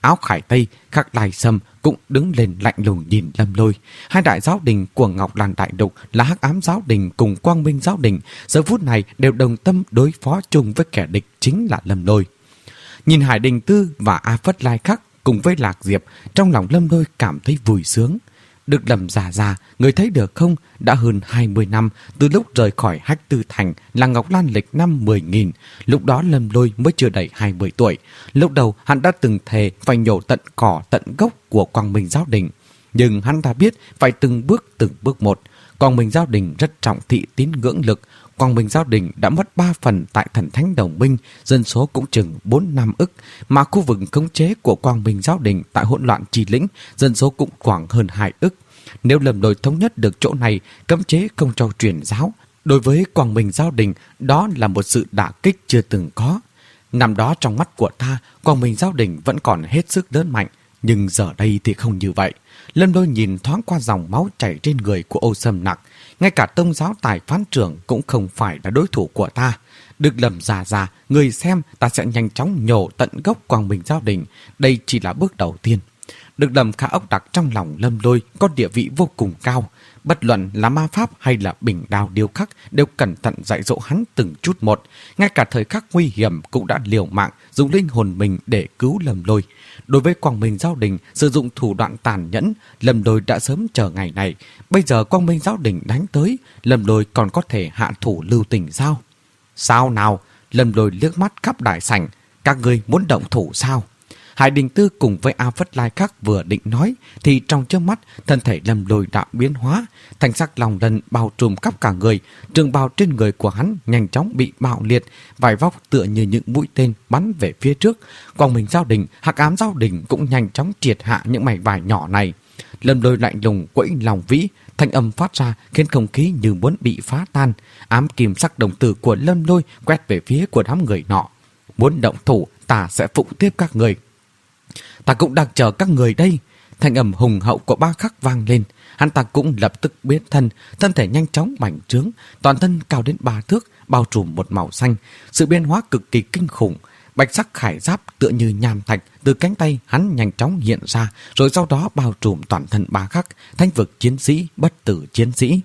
áo khải tây, khắc lai sâm cũng đứng lên lạnh lùng nhìn Lâm Lôi. Hai đại giáo đình của Ngọc Lan Đại Lục là Hắc Ám Giáo Đình cùng Quang Minh Giáo Đình giờ phút này đều đồng tâm đối phó chung với kẻ địch chính là Lâm Lôi. Nhìn Hải Đình Tư và A Phất Lai Khắc cùng với Lạc Diệp, trong lòng Lâm Lôi cảm thấy vui sướng. Được lầm già già, người thấy được không, đã hơn hai mươi năm từ lúc rời khỏi Hách Tư Thành là Ngọc Lan lịch năm mười nghìn. Lúc đó Lâm Lôi mới chưa đầy hai mươi tuổi. Lúc đầu hắn đã từng thề phải nhổ tận cỏ tận gốc của Quang Minh Giáo Đình. Nhưng hắn đã biết phải từng bước từng bước một. Quang Minh Giáo Đình rất trọng thị tín ngưỡng lực. Quang Minh Giáo Đình đã mất ba phần tại Thần Thánh Đồng Minh, dân số cũng chừng bốn năm ức, mà khu vực khống chế của Quang Minh Giáo Đình tại hỗn loạn Chi Lĩnh, dân số cũng khoảng hơn hai ức. Nếu Lâm Lôi thống nhất được chỗ này, cấm chế không cho truyền giáo, đối với Quang Minh Giáo Đình, đó là một sự đả kích chưa từng có. Năm đó trong mắt của ta, Quang Minh Giáo Đình vẫn còn hết sức lớn mạnh, nhưng giờ đây thì không như vậy. Lâm Lôi nhìn thoáng qua dòng máu chảy trên người của Ô Sâm Nặc. Ngay cả tông giáo tài phán trưởng cũng không phải là đối thủ của ta. Được lầm già già, người xem ta sẽ nhanh chóng nhổ tận gốc Quang Minh Giáo Đình. Đây chỉ là bước đầu tiên. Được lầm Khả Ốc Đặc trong lòng Lâm Lôi có địa vị vô cùng cao. Bất luận là ma pháp hay là bình đao điêu khắc đều cẩn thận dạy dỗ hắn từng chút một. Ngay cả thời khắc nguy hiểm cũng đã liều mạng dùng linh hồn mình để cứu Lâm Lôi. Đối với Quang Minh Giáo Đình sử dụng thủ đoạn tàn nhẫn, Lâm Lôi đã sớm chờ ngày này. Bây giờ Quang Minh Giáo Đình đánh tới, Lâm Lôi còn có thể hạ thủ lưu tình sao? Sao nào? Lâm Lôi liếc mắt khắp đại sảnh. Các người muốn động thủ sao? Hải Đình Tư cùng với A Phất Lai Khắc vừa định nói thì trong chớp mắt thân thể Lâm Lôi đã biến hóa, thành sắc lòng lân bao trùm khắp cả người, trường bào trên người của hắn nhanh chóng bị bạo liệt, vải vóc tựa như những mũi tên bắn về phía trước. Quang Minh Giáo Đình, Hắc Ám Giáo Đình cũng nhanh chóng triệt hạ những mảnh vải nhỏ này. Lâm Lôi lạnh lùng quẫy lòng vĩ, thanh âm phát ra khiến không khí như muốn bị phá tan. Ám kim sắc đồng tử của Lâm Lôi quét về phía của đám người nọ. Muốn động thủ, ta sẽ phụng tiếp các người. Ta cũng đang chờ các người đây. Thanh âm hùng hậu của Ba Khắc vang lên. Hắn ta cũng lập tức biến thân, thân thể nhanh chóng bành trướng, toàn thân cao đến ba thước, bao trùm một màu xanh. Sự biến hóa cực kỳ kinh khủng. Bạch sắc khải giáp tựa như nham thạch từ cánh tay hắn nhanh chóng hiện ra, rồi sau đó bao trùm toàn thân Ba Khắc, thánh vực chiến sĩ, bất tử chiến sĩ.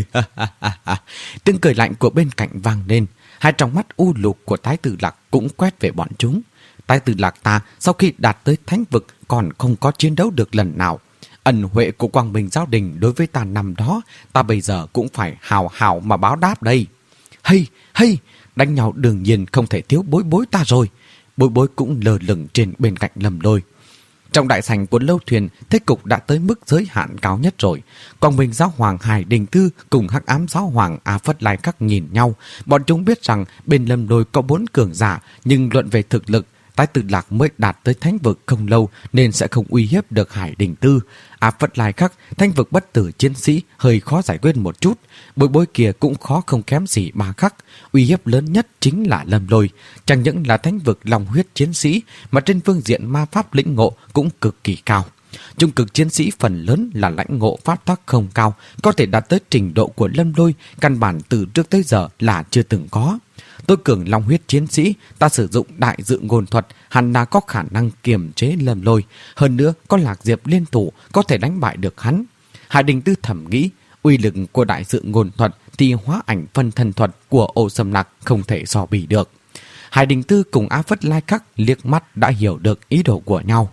Tiếng cười lạnh của bên cạnh vang lên. Hai trong mắt u lục của Thái Tử Lạc cũng quét về bọn chúng. Thái Tử Lạc ta sau khi đạt tới thánh vực còn không có chiến đấu được lần nào. Ân huệ của Quang Minh Giáo Đình đối với ta năm đó, ta bây giờ cũng phải hào hào mà báo đáp đây. Hay, hay, đánh nhau đương nhiên không thể thiếu Bối Bối ta rồi. Bối Bối cũng lờ lửng trên bên cạnh Lâm Lôi. Trong đại sảnh của lâu thuyền, thế cục đã tới mức giới hạn cao nhất rồi. Quang Minh Giáo Hoàng Hải Đình Tư cùng Hắc Ám Giáo Hoàng A Phất Lai Khắc nhìn nhau. Bọn chúng biết rằng bên Lâm Lôi có bốn cường giả, nhưng luận về thực lực, Thái Tử Lạc mới đạt tới thánh vực không lâu nên sẽ không uy hiếp được Hải Đình Tư. A Phất Lai Khắc, thánh vực bất tử chiến sĩ hơi khó giải quyết một chút. Bối Bối kia cũng khó không kém gì Ba Khắc. Uy hiếp lớn nhất chính là Lâm Lôi. Chẳng những là thánh vực lòng huyết chiến sĩ mà trên phương diện ma pháp lĩnh ngộ cũng cực kỳ cao. Trung cực chiến sĩ phần lớn là lãnh ngộ pháp tắc không cao, có thể đạt tới trình độ của Lâm Lôi, căn bản từ trước tới giờ là chưa từng có. Tôi cường long huyết chiến sĩ, ta sử dụng đại dự ngôn thuật, hẳn là có khả năng kiềm chế Lâm Lôi. Hơn nữa, có Lạc Diệp liên thủ, có thể đánh bại được hắn. Hải Đình Tư thầm nghĩ, uy lực của đại dự ngôn thuật thì hóa ảnh phân thân thuật của Ô Sâm Nặc không thể so bì được. Hải Đình Tư cùng A Phất Lai Khắc liếc mắt đã hiểu được ý đồ của nhau.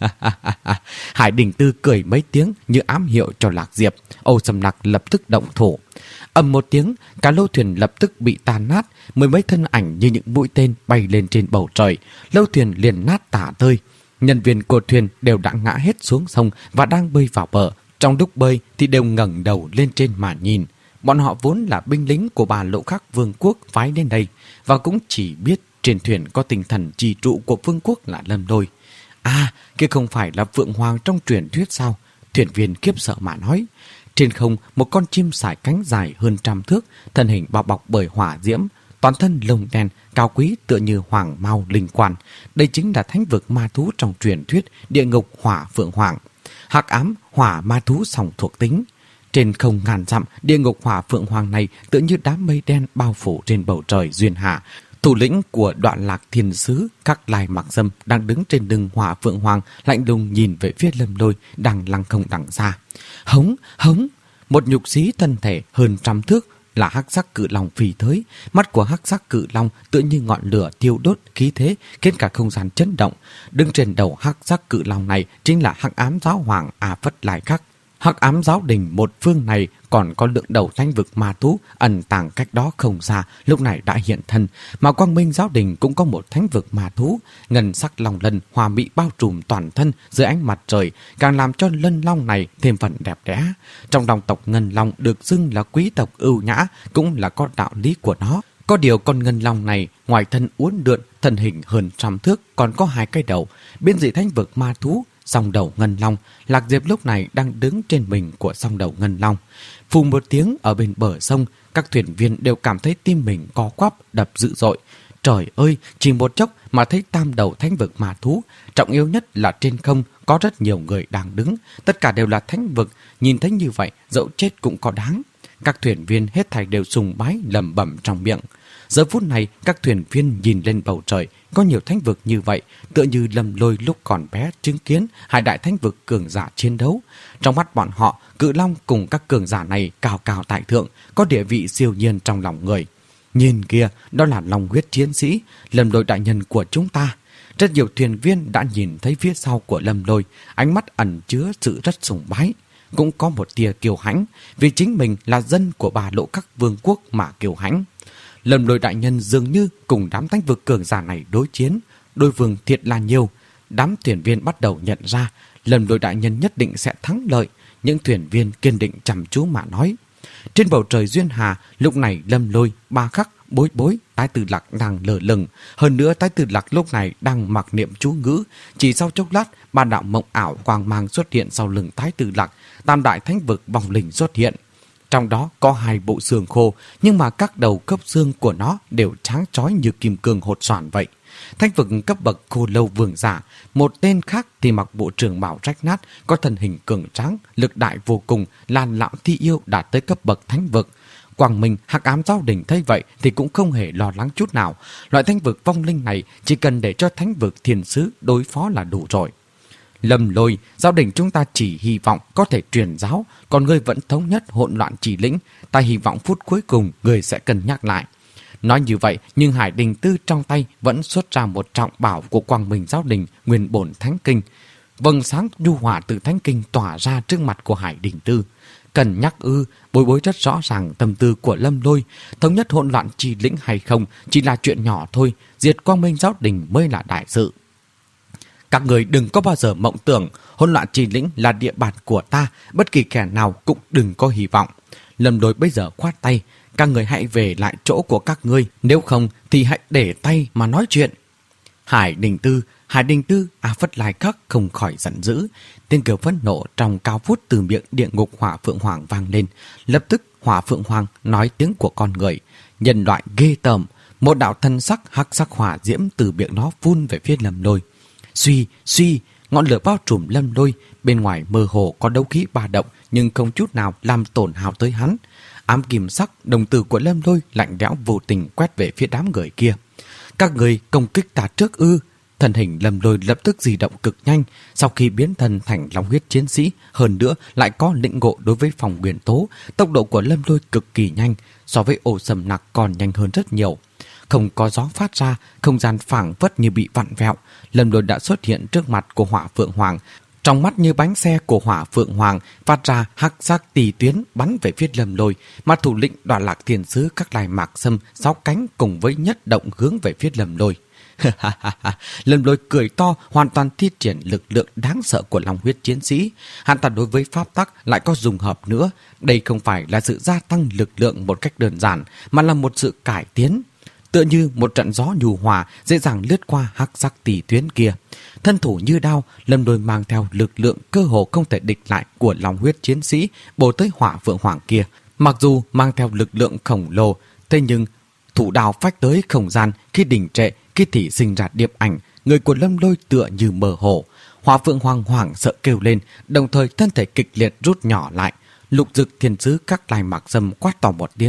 Hải Đình Tư cười mấy tiếng như ám hiệu cho Lạc Diệp. Ô Sâm Nặc lập tức động thủ. Ầm một tiếng, cả lâu thuyền lập tức bị tan nát, mười mấy thân ảnh như những mũi tên bay lên trên bầu trời. Lâu thuyền liền nát tả tơi. Nhân viên của thuyền đều đã ngã hết xuống sông và đang bơi vào bờ. Trong lúc bơi thì đều ngẩng đầu lên trên mà nhìn. Bọn họ vốn là binh lính của Bà Lộ Khắc Vương quốc phái đến đây, và cũng chỉ biết trên thuyền có tinh thần trì trụ của vương quốc là Lâm Lôi. À, kia không phải là Phượng Hoàng trong truyền thuyết sao? Thuyền viên khiếp sợ mà nói. Trên không, một con chim sải cánh dài hơn trăm thước, thân hình bao bọc bởi hỏa diễm, toàn thân lông đen, cao quý tựa như hoàng mao linh quan. Đây chính là thánh vực ma thú trong truyền thuyết địa ngục hỏa Phượng Hoàng. Hắc ám hỏa ma thú song thuộc tính. Trên không ngàn dặm, địa ngục hỏa Phượng Hoàng này tựa như đám mây đen bao phủ trên bầu trời duyên hạ. Thủ lĩnh của Đoạn Lạc Thiên Sứ Các Lai Mạc Sâm đang đứng trên lưng Hỏa Phượng Hoàng, lạnh lùng nhìn về phía Lâm Lôi đang lăng không đằng xa. Hống, hống, một nhục sĩ thân thể hơn trăm thước là hắc sắc cự long phi tới. Mắt của hắc sắc cự long tựa như ngọn lửa thiêu đốt khí thế, khiến cả không gian chấn động. Đứng trên đầu hắc sắc cự long này chính là Hắc Ám Giáo Hoàng A Phất Lai Khắc. Hắc Ám Giáo Đình một phương này còn có lượng đầu thánh vực ma thú ẩn tàng cách đó không xa, lúc này đã hiện thân. Mà Quang Minh Giáo Đình cũng có một thánh vực ma thú, ngân sắc long lân hòa mỹ bao trùm toàn thân dưới ánh mặt trời, càng làm cho lân long này thêm phần đẹp đẽ. Trong dòng tộc Ngân Long được xưng là quý tộc ưu nhã, cũng là có đạo lý của nó. Có điều con ngân long này ngoài thân uốn lượn, thân hình hơn trăm thước, còn có hai cái đầu. Bên dưới thánh vực ma thú song đầu ngân long, Lạc Diệp lúc này đang đứng trên mình của song đầu ngân long. Phù một tiếng ở bên bờ sông, các thuyền viên đều cảm thấy tim mình co quắp đập dữ dội. Trời ơi, chỉ một chốc mà thấy tam đầu thánh vực ma thú. Trọng yếu nhất là trên không có rất nhiều người đang đứng, tất cả đều là thánh vực, nhìn thấy như vậy dẫu chết cũng có đáng. Các thuyền viên hết thảy đều sùng bái lẩm bẩm trong miệng. Giờ phút này các thuyền viên nhìn lên bầu trời, có nhiều thánh vực như vậy, tựa như Lâm Lôi lúc còn bé chứng kiến hai đại thánh vực cường giả chiến đấu. Trong mắt bọn họ, Cự Long cùng các cường giả này cao cao tại thượng, có địa vị siêu nhiên trong lòng người. Nhìn kia, đó là Long huyết chiến sĩ, Lâm Lôi đại nhân của chúng ta. Rất nhiều thuyền viên đã nhìn thấy phía sau của Lâm Lôi, ánh mắt ẩn chứa sự rất sùng bái. Cũng có một tia kiêu hãnh, vì chính mình là dân của Ba Lộ các vương quốc mà kiêu hãnh. Lâm Lôi đại nhân dường như cùng đám thánh vực cường giả này đối chiến, đối phương thiệt là nhiều. Đám thuyền viên bắt đầu nhận ra Lâm Lôi đại nhân nhất định sẽ thắng lợi. Những thuyền viên kiên định chăm chú mà nói. Trên bầu trời duyên hà, lúc này Lâm Lôi, Ba Khắc, Bối Bối, Tái Tư Lạc đang lờ lừng. Hơn nữa Tái Tư Lạc lúc này đang mặc niệm chú ngữ. Chỉ sau chốc lát, ba đạo mộng ảo quang mang xuất hiện sau lưng Tái Tư Lạc. Tam đại thánh vực vòng linh xuất hiện. Trong đó có hai bộ xương khô, nhưng mà các đầu cấp xương của nó đều tráng chói như kim cương hột xoàn vậy. Thánh vực cấp bậc khô lâu vương giả, một tên khác thì mặc bộ trường bào rách nát, có thân hình cường tráng, lực đại vô cùng, là lão thi yêu đạt tới cấp bậc thánh vực. Quang Minh, Hắc Ám Giáo Đình thấy vậy thì cũng không hề lo lắng chút nào. Loại thánh vực vong linh này chỉ cần để cho thánh vực thiên sứ đối phó là đủ rồi. Lâm Lôi, Giáo Đình chúng ta chỉ hy vọng có thể truyền giáo, còn ngươi vẫn thống nhất hỗn loạn chỉ lĩnh. Ta hy vọng phút cuối cùng ngươi sẽ cân nhắc lại. Nói như vậy, nhưng Hải Đình Tư trong tay vẫn xuất ra một trọng bảo của Quang Minh Giáo Đình, nguyên bổn Thánh Kinh. Vầng sáng nhu hòa từ Thánh Kinh tỏa ra trước mặt của Hải Đình Tư. Cần nhắc ư, Bối Bối rất rõ ràng tâm tư của Lâm Lôi. Thống nhất hỗn loạn chỉ lĩnh hay không chỉ là chuyện nhỏ thôi, diệt Quang Minh Giáo Đình mới là đại sự. Các người đừng có bao giờ mộng tưởng hỗn loạn trì lĩnh là địa bàn của ta, bất kỳ kẻ nào cũng đừng có hy vọng. Lâm Lôi bây giờ khoát tay, các người hãy về lại chỗ của các ngươi, nếu không thì hãy để tay mà nói chuyện. Hải Đình Tư, Hải Đình Tư, A Phất Lai Khắc không khỏi giận dữ. Tiếng kêu phẫn nộ trong cao vút từ miệng địa ngục Hỏa Phượng Hoàng vang lên. Lập tức Hỏa Phượng Hoàng nói tiếng của con người, nhân loại ghê tởm. Một đạo thân sắc hắc sắc hỏa diễm từ miệng nó phun về phía Lâm Lôi. Suy, suy, ngọn lửa bao trùm Lâm Lôi, bên ngoài mơ hồ có đấu khí ba động nhưng không chút nào làm tổn hao tới hắn. Ám kim sắc, đồng tử của Lâm Lôi lạnh lẽo vô tình quét về phía đám người kia. Các người công kích ta trước ư? Thân hình Lâm Lôi lập tức di động cực nhanh, sau khi biến thân thành long huyết chiến sĩ, hơn nữa lại có lĩnh ngộ đối với phòng nguyên tố, tốc độ của Lâm Lôi cực kỳ nhanh, so với Ô Sầm Nặc còn nhanh hơn rất nhiều. Không có gió phát ra, không gian phảng phất như bị vặn vẹo, Lâm Lôi đã xuất hiện trước mặt của Hỏa Phượng Hoàng. Trong mắt như bánh xe của Hỏa Phượng Hoàng phát ra hắc sắc tì tuyến bắn về phía Lâm Lôi, mà thủ lĩnh Đoạn Lạc Thiên Sứ Các Lai Mạc Sâm sáu cánh cùng với nhất động hướng về phía Lâm Lôi. Lâm Lôi cười to, hoàn toàn thi triển lực lượng đáng sợ của long huyết chiến sĩ. Hắn ta đối với pháp tắc lại có dùng hợp nữa. Đây không phải là sự gia tăng lực lượng một cách đơn giản, mà là một sự cải tiến. Tựa như một trận gió nhu hòa dễ dàng lướt qua hắc sắc tỉ tuyến kia. Thân thủ như đao, Lâm Lôi mang theo lực lượng cơ hồ không thể địch lại của long huyết chiến sĩ bổ tới Hỏa Phượng Hoàng kia. Mặc dù mang theo lực lượng khổng lồ, thế nhưng thủ đao phách tới không gian khi đình trệ, khi thì sinh ra điệp ảnh, người của Lâm Lôi tựa như mơ hồ. Hỏa Phượng Hoàng hoảng sợ kêu lên, đồng thời thân thể kịch liệt rút nhỏ lại. Lục Dực Thiên Sứ Các Lai Mạc Sâm quát to một tiếng.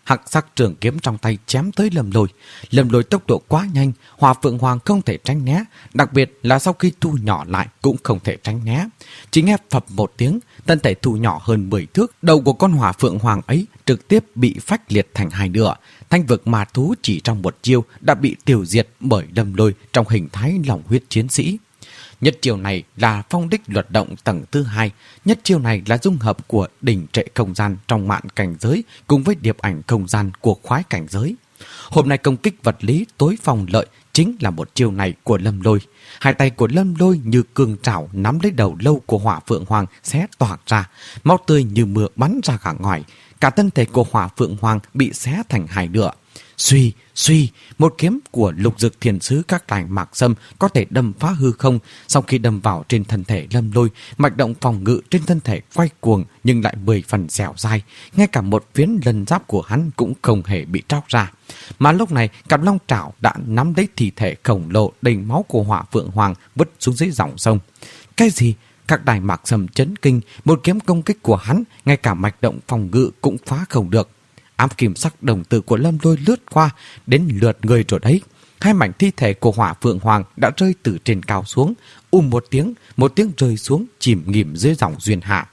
hắc sắc trường kiếm trong tay chém tới Lâm Lôi. Lâm Lôi tốc độ quá nhanh, Hỏa Phượng Hoàng không thể tránh né, đặc biệt là sau khi thu nhỏ lại cũng không thể tránh né. Chỉ nghe phập một tiếng, thân thể thu nhỏ hơn mười thước, đầu của con Hỏa Phượng Hoàng ấy trực tiếp bị phách liệt thành hai nửa. Thanh vực ma thú chỉ trong một chiêu đã bị tiêu diệt bởi Lâm Lôi trong hình thái lòng huyết chiến sĩ. Nhất chiêu này là phong đích luật động tầng thứ hai. Nhất chiêu này là dung hợp của đỉnh trệ không gian trong mạn cảnh giới cùng với điệp ảnh không gian của khoái cảnh giới. Hôm nay công kích vật lý tối phong lợi chính là một chiêu này của Lâm Lôi. Hai tay của Lâm Lôi như cương trảo nắm lấy đầu lâu của Hỏa Phượng Hoàng xé toạc ra, máu tươi như mưa bắn ra cả ngoài. Cả thân thể của Hỏa Phượng Hoàng bị xé thành hai nửa. Suy, suy, một kiếm của Lục Dực Thiền Sứ các đài mạc sâm có thể đâm phá hư không. Sau khi đâm vào trên thân thể Lâm Lôi, mạch động phòng ngự trên thân thể quay cuồng nhưng lại mười phần dẻo dai. Ngay cả một phiến lân giáp của hắn cũng không hề bị tróc ra. Mà lúc này, cặp long trảo đã nắm lấy thi thể khổng lồ đầy máu của Hỏa Phượng Hoàng vứt xuống dưới dòng sông. Cái gì? Các đài mạc sâm chấn kinh, một kiếm công kích của hắn, ngay cả mạch động phòng ngự cũng phá không được. Ám kim sắc đồng tử của Lâm Lôi lướt qua, đến lượt người rồi đấy. Hai mảnh thi thể của Hỏa Phượng Hoàng đã rơi từ trên cao xuống, um một tiếng, một tiếng rơi xuống chìm nghỉm dưới dòng Duyên Hà.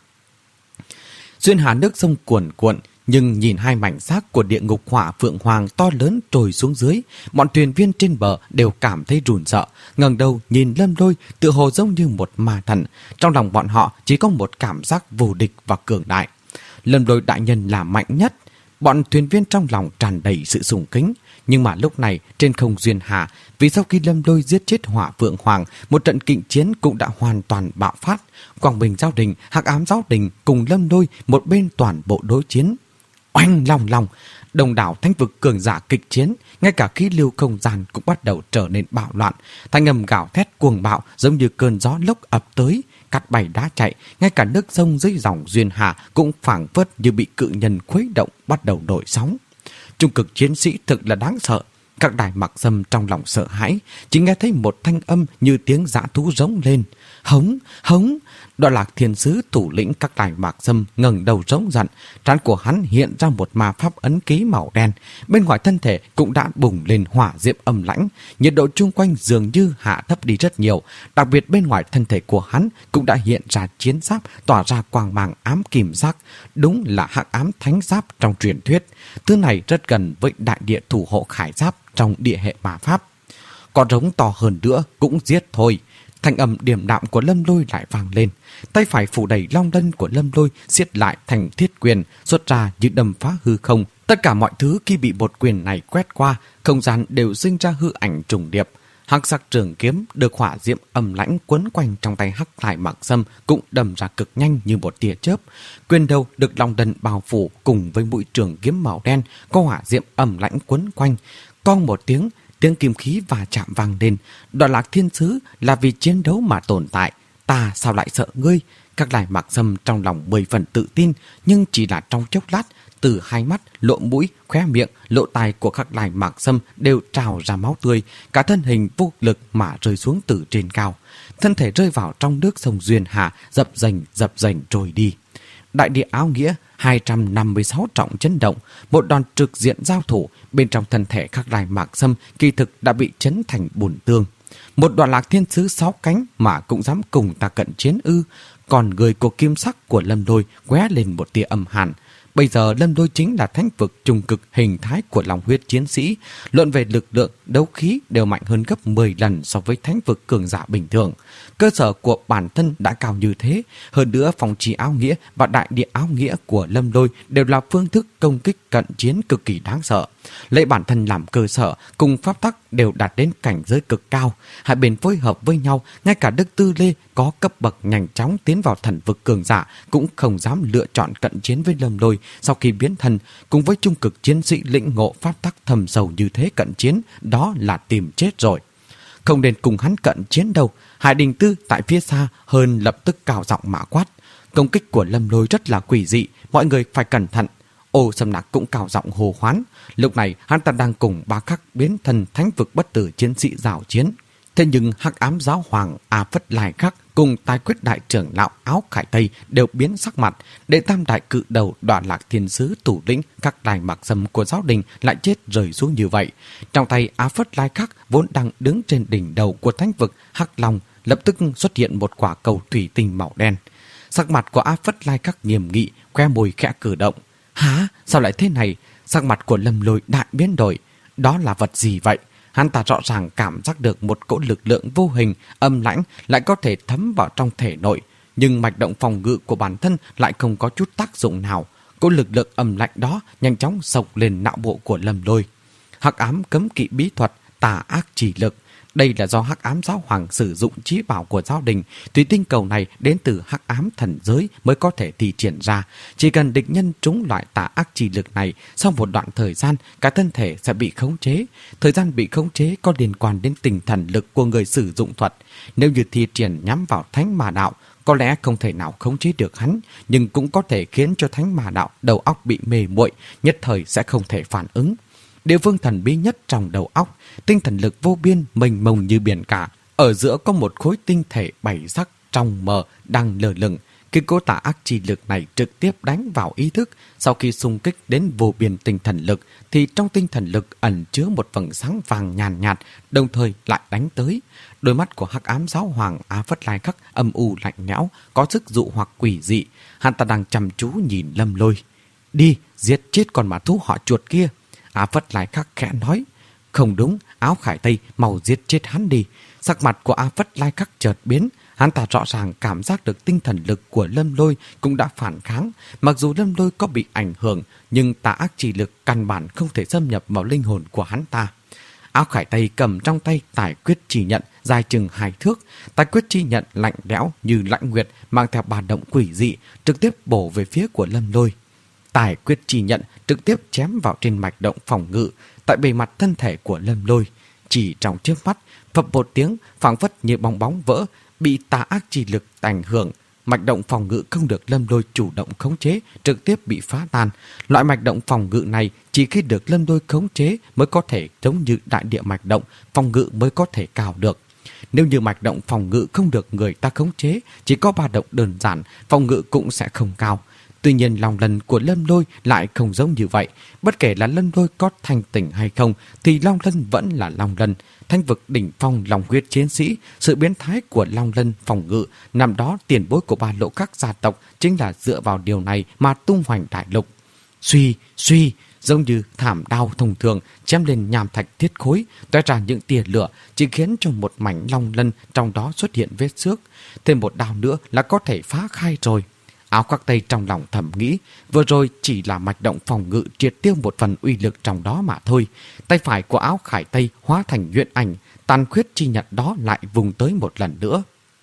Duyên Hà nước sông cuồn cuộn, nhưng nhìn hai mảnh xác của địa ngục Hỏa Phượng Hoàng to lớn trồi xuống dưới, bọn thuyền viên trên bờ đều cảm thấy run sợ, ngẩng đầu nhìn Lâm Lôi tựa hồ giống như một ma thần. Trong lòng bọn họ chỉ có một cảm giác vô địch và cường đại. Lâm Lôi đại nhân là mạnh nhất. Bọn thuyền viên trong lòng tràn đầy sự sùng kính. Nhưng mà lúc này trên không Duyên Hà, vì sau khi Lâm Lôi giết chết Hỏa Phượng Hoàng, một trận kịch chiến cũng đã hoàn toàn bạo phát. Quảng Bình Giáo Đình, Hắc Ám Giáo Đình cùng Lâm Lôi một bên toàn bộ đối chiến. Oanh long long, đồng đảo thánh vực cường giả kịch chiến, ngay cả khí lưu không gian cũng bắt đầu trở nên bạo loạn. Thanh âm gào thét cuồng bạo giống như cơn gió lốc ập tới, cắt bay đá chạy, ngay cả nước sông dưới dòng Duyên Hà cũng phảng phất như bị cự nhân khuấy động, bắt đầu nổi sóng. Trung cực chiến sĩ thực là đáng sợ. Các đài mạc sâm trong lòng sợ hãi, chỉ nghe thấy một thanh âm như tiếng dã thú rống lên. Hống, hống. Đoạn Lạc Thiên Sứ thủ lĩnh các đài mạc sâm ngẩng đầu rống giận, trán của hắn hiện ra một ma pháp ấn ký màu đen. Bên ngoài thân thể cũng đã bùng lên hỏa diệm âm lãnh, nhiệt độ chung quanh dường như hạ thấp đi rất nhiều. Đặc biệt bên ngoài thân thể của hắn cũng đã hiện ra chiến giáp tỏa ra quang mang ám kim sắc, đúng là Hắc Ám Thánh Giáp trong truyền thuyết. Thứ này rất gần với đại địa thủ hộ khải giáp trong địa hệ ma pháp. Có rống to hơn nữa cũng giết thôi. Thanh âm điềm đạm của Lâm Lôi lại vang lên. Tay phải phủ đầy long lân của Lâm Lôi siết lại thành thiết quyền, xuất ra như đâm phá hư không. Tất cả mọi thứ khi bị một quyền này quét qua, không gian đều sinh ra hư ảnh trùng điệp. Hắc sắc trường kiếm được hỏa diệm âm lãnh quấn quanh trong tay Hắc Thải Mạc Sâm cũng đâm ra cực nhanh như một tia chớp. Quyền đầu được long lân bao phủ cùng với mũi trường kiếm màu đen có hỏa diệm âm lãnh quấn quanh. Con một tiếng, tiếng kim khí va chạm vang lên. Đoạn Lạc Thiên Sứ là vì chiến đấu mà tồn tại, ta sao lại sợ ngươi? Các đài mạc sâm trong lòng mười phần tự tin, nhưng chỉ là trong chốc lát, từ hai mắt, lỗ mũi, khóe miệng, lỗ tai của các đài mạc sâm đều trào ra máu tươi, cả thân hình vô lực mà rơi xuống từ trên cao. Thân thể rơi vào trong nước sông Duyên Hà, dập dềnh dập dềnh trôi đi. Đại địa áo nghĩa hai trăm năm mươi sáu trọng chấn động, một đòn trực diện giao thủ, bên trong thân thể các đài mạc sâm kỳ thực đã bị chấn thành bùn tương. Một Đoạn Lạc Thiên Sứ sáu cánh mà cũng dám cùng ta cận chiến ư? Còn người của kim sắc của Lâm Lôi quét lên một tia âm hàn. Bây giờ Lâm Lôi chính là thánh vực trung cực hình thái của lòng huyết chiến sĩ. Luận về lực lượng, đấu khí đều mạnh hơn gấp mười lần so với thánh vực cường giả bình thường. Cơ sở của bản thân đã cao như thế. Hơn nữa phong trì áo nghĩa và đại địa áo nghĩa của Lâm Lôi đều là phương thức công kích cận chiến cực kỳ đáng sợ. Lấy bản thân làm cơ sở cùng pháp tắc đều đạt đến cảnh giới cực cao. Hai bên phối hợp với nhau, ngay cả Đức Tư Lê có cấp bậc nhanh chóng tiến vào thần vực cường giả cũng không dám lựa chọn cận chiến với Lâm Lôi. Sau khi biến thần, cùng với trung cực chiến sĩ lĩnh ngộ pháp tắc thầm sâu như thế cận chiến, đó là tìm chết rồi. Không nên cùng hắn cận chiến đâu. Hải Đình Tư tại phía xa hơn lập tức cao giọng mã quát. Công kích của Lâm Lôi rất là quỷ dị, mọi người phải cẩn thận. Ô Sâm Nặc cũng cao giọng hô hoán. Lúc này hắn ta đang cùng ba khắc biến thần thánh vực bất tử chiến sĩ giao chiến. Thế nhưng Hắc Ám Giáo Hoàng A Phất Lai Khắc cùng Tài Quyết Đại trưởng lão Áo Khải Tây đều biến sắc mặt. Đệ tam đại cự đầu Đoạn Lạc Thiên Sứ thủ lĩnh các đài mặc dâm của giáo đình lại chết rơi xuống như vậy. Trong tay A Phất Lai Khắc vốn đang đứng trên đỉnh đầu của thánh vực Hắc Long, lập tức xuất hiện một quả cầu thủy tinh màu đen. Sắc mặt của A Phất Lai Khắc nghiêm nghị, khoe môi khẽ cử động. Hả? Sao lại thế này? Sắc mặt của Lâm Lôi đại biến đổi. Đó là vật gì vậy? Hắn ta rõ ràng cảm giác được một cỗ lực lượng vô hình, âm lãnh lại có thể thấm vào trong thể nội. Nhưng mạch động phòng ngự của bản thân lại không có chút tác dụng nào. Cỗ lực lượng âm lạnh đó nhanh chóng sộc lên não bộ của Lâm Lôi. Hắc ám cấm kỵ bí thuật, tà ác chỉ lực. Đây là do Hắc Ám Giáo Hoàng sử dụng trí bảo của giáo đình. Thủy tinh cầu này đến từ Hắc Ám thần giới mới có thể thi triển ra. Chỉ cần địch nhân trúng loại tà ác chỉ lực này, sau một đoạn thời gian, cả thân thể sẽ bị khống chế. Thời gian bị khống chế có liên quan đến tinh thần lực của người sử dụng thuật. Nếu như thi triển nhắm vào Thánh Ma Đạo, có lẽ không thể nào khống chế được hắn, nhưng cũng có thể khiến cho Thánh Ma Đạo đầu óc bị mê muội, nhất thời sẽ không thể phản ứng. Địa phương thần bí nhất trong đầu óc, tinh thần lực vô biên mênh mông như biển cả. Ở giữa có một khối tinh thể bảy sắc trong mờ đang lờ lửng. Cái cỗ tà ác chi lực này trực tiếp đánh vào ý thức. Sau khi xung kích đến vô biên tinh thần lực, thì trong tinh thần lực ẩn chứa một vầng sáng vàng nhàn nhạt, đồng thời lại đánh tới. Đôi mắt của Hắc Ám Giáo Hoàng A Phất Lai Khắc âm u lạnh lẽo, có sức dụ hoặc quỷ dị. Hắn ta đang chăm chú nhìn Lâm Lôi. Đi, giết chết con ma thú họ chuột kia. A Phất Lai Khắc khẽ nói. Không đúng, Áo Khải Tây, mau giết chết hắn đi. Sắc mặt của A Phất Lai Khắc chợt biến. Hắn ta rõ ràng cảm giác được tinh thần lực của Lâm Lôi cũng đã phản kháng. Mặc dù Lâm Lôi có bị ảnh hưởng, nhưng tà ác chỉ lực căn bản không thể xâm nhập vào linh hồn của hắn ta. Áo Khải Tây cầm trong tay Tài Quyết Chi Nhận dài chừng hai thước. Tài Quyết Chi Nhận lạnh lẽo như lãnh nguyệt, mang theo ba động quỷ dị, trực tiếp bổ về phía của Lâm Lôi. Tài Quyết Chi Nhận trực tiếp chém vào trên mạch động phòng ngự tại bề mặt thân thể của Lâm Lôi. Chỉ trong chớp mắt, phập một tiếng, phảng phất như bong bóng vỡ, bị tà ác chi lực ảnh hưởng. Mạch động phòng ngự không được Lâm Lôi chủ động khống chế, trực tiếp bị phá tan. Loại mạch động phòng ngự này chỉ khi được Lâm Lôi khống chế mới có thể giống như đại địa mạch động, phòng ngự mới có thể cao được. Nếu như mạch động phòng ngự không được người ta khống chế, chỉ có ba động đơn giản, phòng ngự cũng sẽ không cao. Tuy nhiên lòng lần của Lâm Lôi lại không giống như vậy. Bất kể là Lâm Lôi có thanh tỉnh hay không, thì Long Lân vẫn là Long Lân. Thanh vực đỉnh phong Long huyết chiến sĩ, sự biến thái của Long Lân phòng ngự, năm đó tiền bối của ba lỗ các gia tộc chính là dựa vào điều này mà tung hoành đại lục. Suy, suy, giống như thảm đao thông thường chém lên nham thạch thiết khối, toát ra những tia lửa, chỉ khiến cho một mảnh Long Lân trong đó xuất hiện vết xước. Thêm một đao nữa là có thể phá khai rồi. Áo Khoác Tây trong lòng thầm nghĩ, vừa rồi chỉ là mạch động phòng ngự triệt tiêu một phần uy lực trong đó mà thôi. Tay phải của Áo Khải Tây hóa thành nhuyễn ảnh, tàn khuyết chi nhật đó lại vùng tới một lần nữa,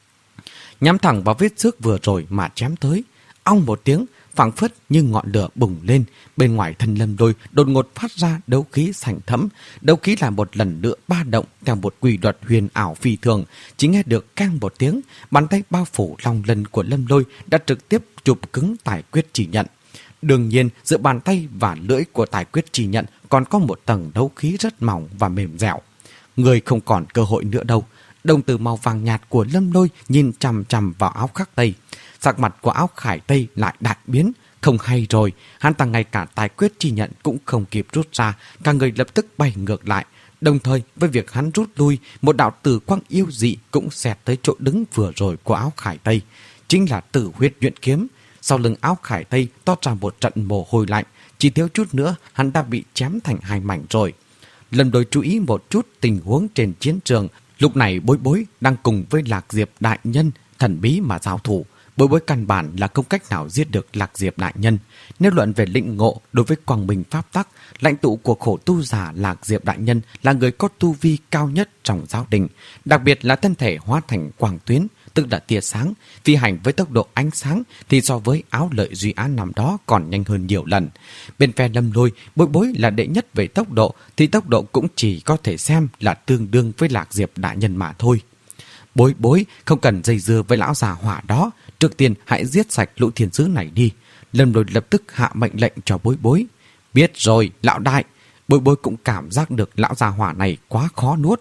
nhắm thẳng vào vết xước vừa rồi mà chém tới. Ong một tiếng, phảng phất như ngọn lửa bùng lên. Bên ngoài thân Lâm Lôi đột ngột phát ra đấu khí sành thẫm. Đấu khí là một lần nữa ba động theo một quy luật huyền ảo phi thường. Chỉ nghe được cang một tiếng, bàn tay bao phủ Long Lân của Lâm Lôi đã trực tiếp chụp cứng Tài Quyết Chi Nhận. Đương nhiên, giữa bàn tay và lưỡi của Tài Quyết Chi Nhận còn có một tầng đấu khí rất mỏng và mềm dẻo. Người không còn cơ hội nữa đâu. Đồng tử màu vàng nhạt của Lâm Lôi nhìn chằm chằm vào Áo Khắc Tây. Sắc mặt của Áo Khải Tây lại đại biến. Không hay rồi, hắn ta ngay cả Tài Quyết Chi Nhận cũng không kịp rút ra, cả người lập tức bay ngược lại. Đồng thời với việc hắn rút lui, một đạo tử quang yêu dị cũng xẹt tới chỗ đứng vừa rồi của Áo Khải Tây, chính là Tử Huyết Nhuyễn Kiếm. Sau lưng Áo Khải Tây toát ra một trận mồ hôi lạnh, chỉ thiếu chút nữa hắn đã bị chém thành hai mảnh rồi. Lâm Lôi chú ý một chút tình huống trên chiến trường. Lúc này Bối Bối đang cùng với Lạc Diệp đại nhân thần bí mà giao thủ. Bối Bối căn bản là không cách nào giết được Lạc Diệp đại nhân. Nếu luận về lĩnh ngộ đối với quang minh pháp tắc, lãnh tụ của khổ tu giả Lạc Diệp đại nhân là người có tu vi cao nhất trong giáo đình, đặc biệt là thân thể hóa thành quang tuyến, tức là tia sáng, phi hành với tốc độ ánh sáng thì so với Áo Lợi Duy Án năm đó còn nhanh hơn nhiều lần. Bên phe Lâm Lôi, Bối Bối là đệ nhất về tốc độ, thì tốc độ cũng chỉ có thể xem là tương đương với Lạc Diệp đại nhân mà thôi. Bối Bối không cần dây dưa với lão già hỏa đó, trước tiên hãy giết sạch lũ thiên sứ này đi. Lâm Lôi lập tức hạ mệnh lệnh cho Bối Bối. Biết rồi, lão đại. Bối Bối cũng cảm giác được lão già hỏa này quá khó nuốt.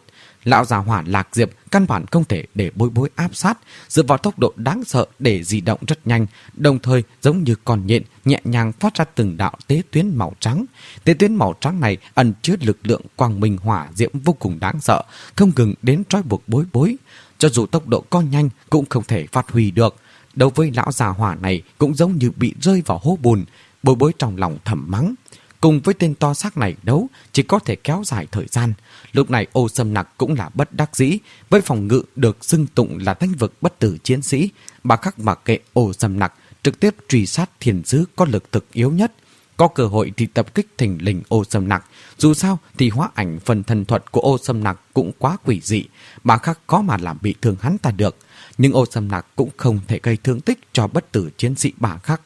Lão già hỏa Lạc Diệp căn bản không thể để Bối Bối áp sát, dựa vào tốc độ đáng sợ để di động rất nhanh, đồng thời giống như con nhện nhẹ nhàng phát ra từng đạo tế tuyến màu trắng. Tế tuyến màu trắng này ẩn chứa lực lượng quang minh hỏa diễm vô cùng đáng sợ, không ngừng đến trói buộc Bối Bối. Cho dù tốc độ có nhanh cũng không thể phát huy được. Đối với lão già hỏa này cũng giống như bị rơi vào hố bùn. Bối Bối trong lòng thầm mắng, cùng với tên to xác này đấu chỉ có thể kéo dài thời gian. Lúc này Ô Sâm Nặc cũng là bất đắc dĩ, với phòng ngự được xưng tụng là thánh vực bất tử chiến sĩ, bà khắc mặc kệ Ô Sâm Nặc, trực tiếp truy sát thiền sứ có lực thực yếu nhất. Có cơ hội thì tập kích thình lình Ô Sâm Nặc. Dù sao thì hóa ảnh phần thần thuật của Ô Sâm Nặc cũng quá quỷ dị, bà khắc có mà làm bị thương hắn ta được. Nhưng Ô Sâm Nặc cũng không thể gây thương tích cho bất tử chiến sĩ bà khắc.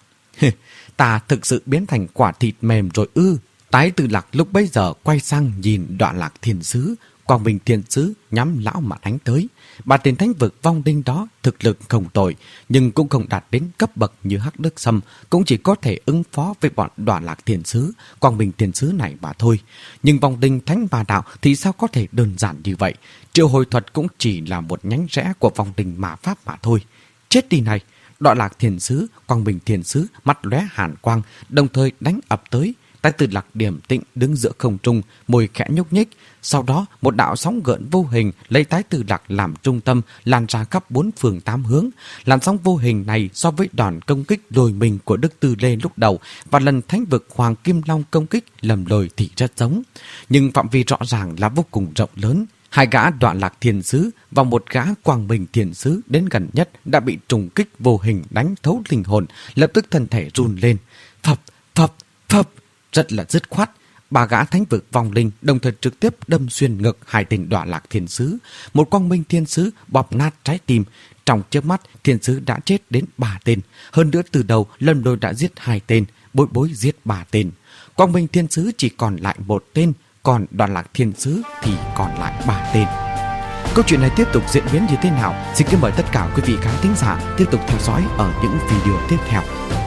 Ta thực sự biến thành quả thịt mềm rồi ư? Tái Từ Lạc lúc bấy giờ quay sang nhìn Đoạn Lạc Thiên Sứ. Quang Minh Thiên Sứ nhắm lão mà đánh tới. Bà tiền thánh vực vong đinh đó thực lực không tồi, nhưng cũng không đạt đến cấp bậc như Hắc Đức Sâm, cũng chỉ có thể ứng phó với bọn Đoạn Lạc Thiên Sứ, Quang Minh Thiên Sứ này mà thôi. Nhưng vong đinh thánh bà đạo thì sao có thể đơn giản như vậy? Triệu hồi thuật cũng chỉ là một nhánh rẽ của vong đinh mà pháp mà thôi. Chết đi này! Đoạn Lạc Thiên Sứ, Quang Minh Thiên Sứ mắt lóe hàn quang, đồng thời đánh ập tới. Tái Từ Lạc điềm tĩnh đứng giữa không trung, môi khẽ nhúc nhích. Sau đó một đạo sóng gợn vô hình lấy Tái Từ Lạc làm trung tâm, lan ra khắp bốn phương tám hướng. Làn sóng vô hình này so với đòn công kích lôi mình của Đức Tư Lê lúc đầu và lần thánh vực Hoàng Kim Long công kích lầm lồi thì rất giống, nhưng phạm vi rõ ràng là vô cùng rộng lớn. Hai gã Đoạn Lạc Thiên Sứ và một gã Quang Minh Thiên Sứ đến gần nhất đã bị trùng kích vô hình đánh thấu linh hồn, lập tức thân thể run lên. Phập, phập, phập, rất là dứt khoát. Ba gã thánh vực vong linh đồng thời trực tiếp đâm xuyên ngực hai tên Đoạn Lạc Thiên Sứ. Một Quang Minh Thiên Sứ bóp nát trái tim. Trong chớp mắt, Thiên Sứ đã chết đến ba tên. Hơn nữa từ đầu, Lâm Lôi đã giết hai tên, Bối Bối giết ba tên. Quang Minh Thiên Sứ chỉ còn lại một tên, còn Đoạn Lạc Thiên Sứ thì còn lại ba tên. Câu chuyện này tiếp tục diễn biến như thế nào? Xin kính mời tất cả quý vị khán thính giả tiếp tục theo dõi ở những video tiếp theo.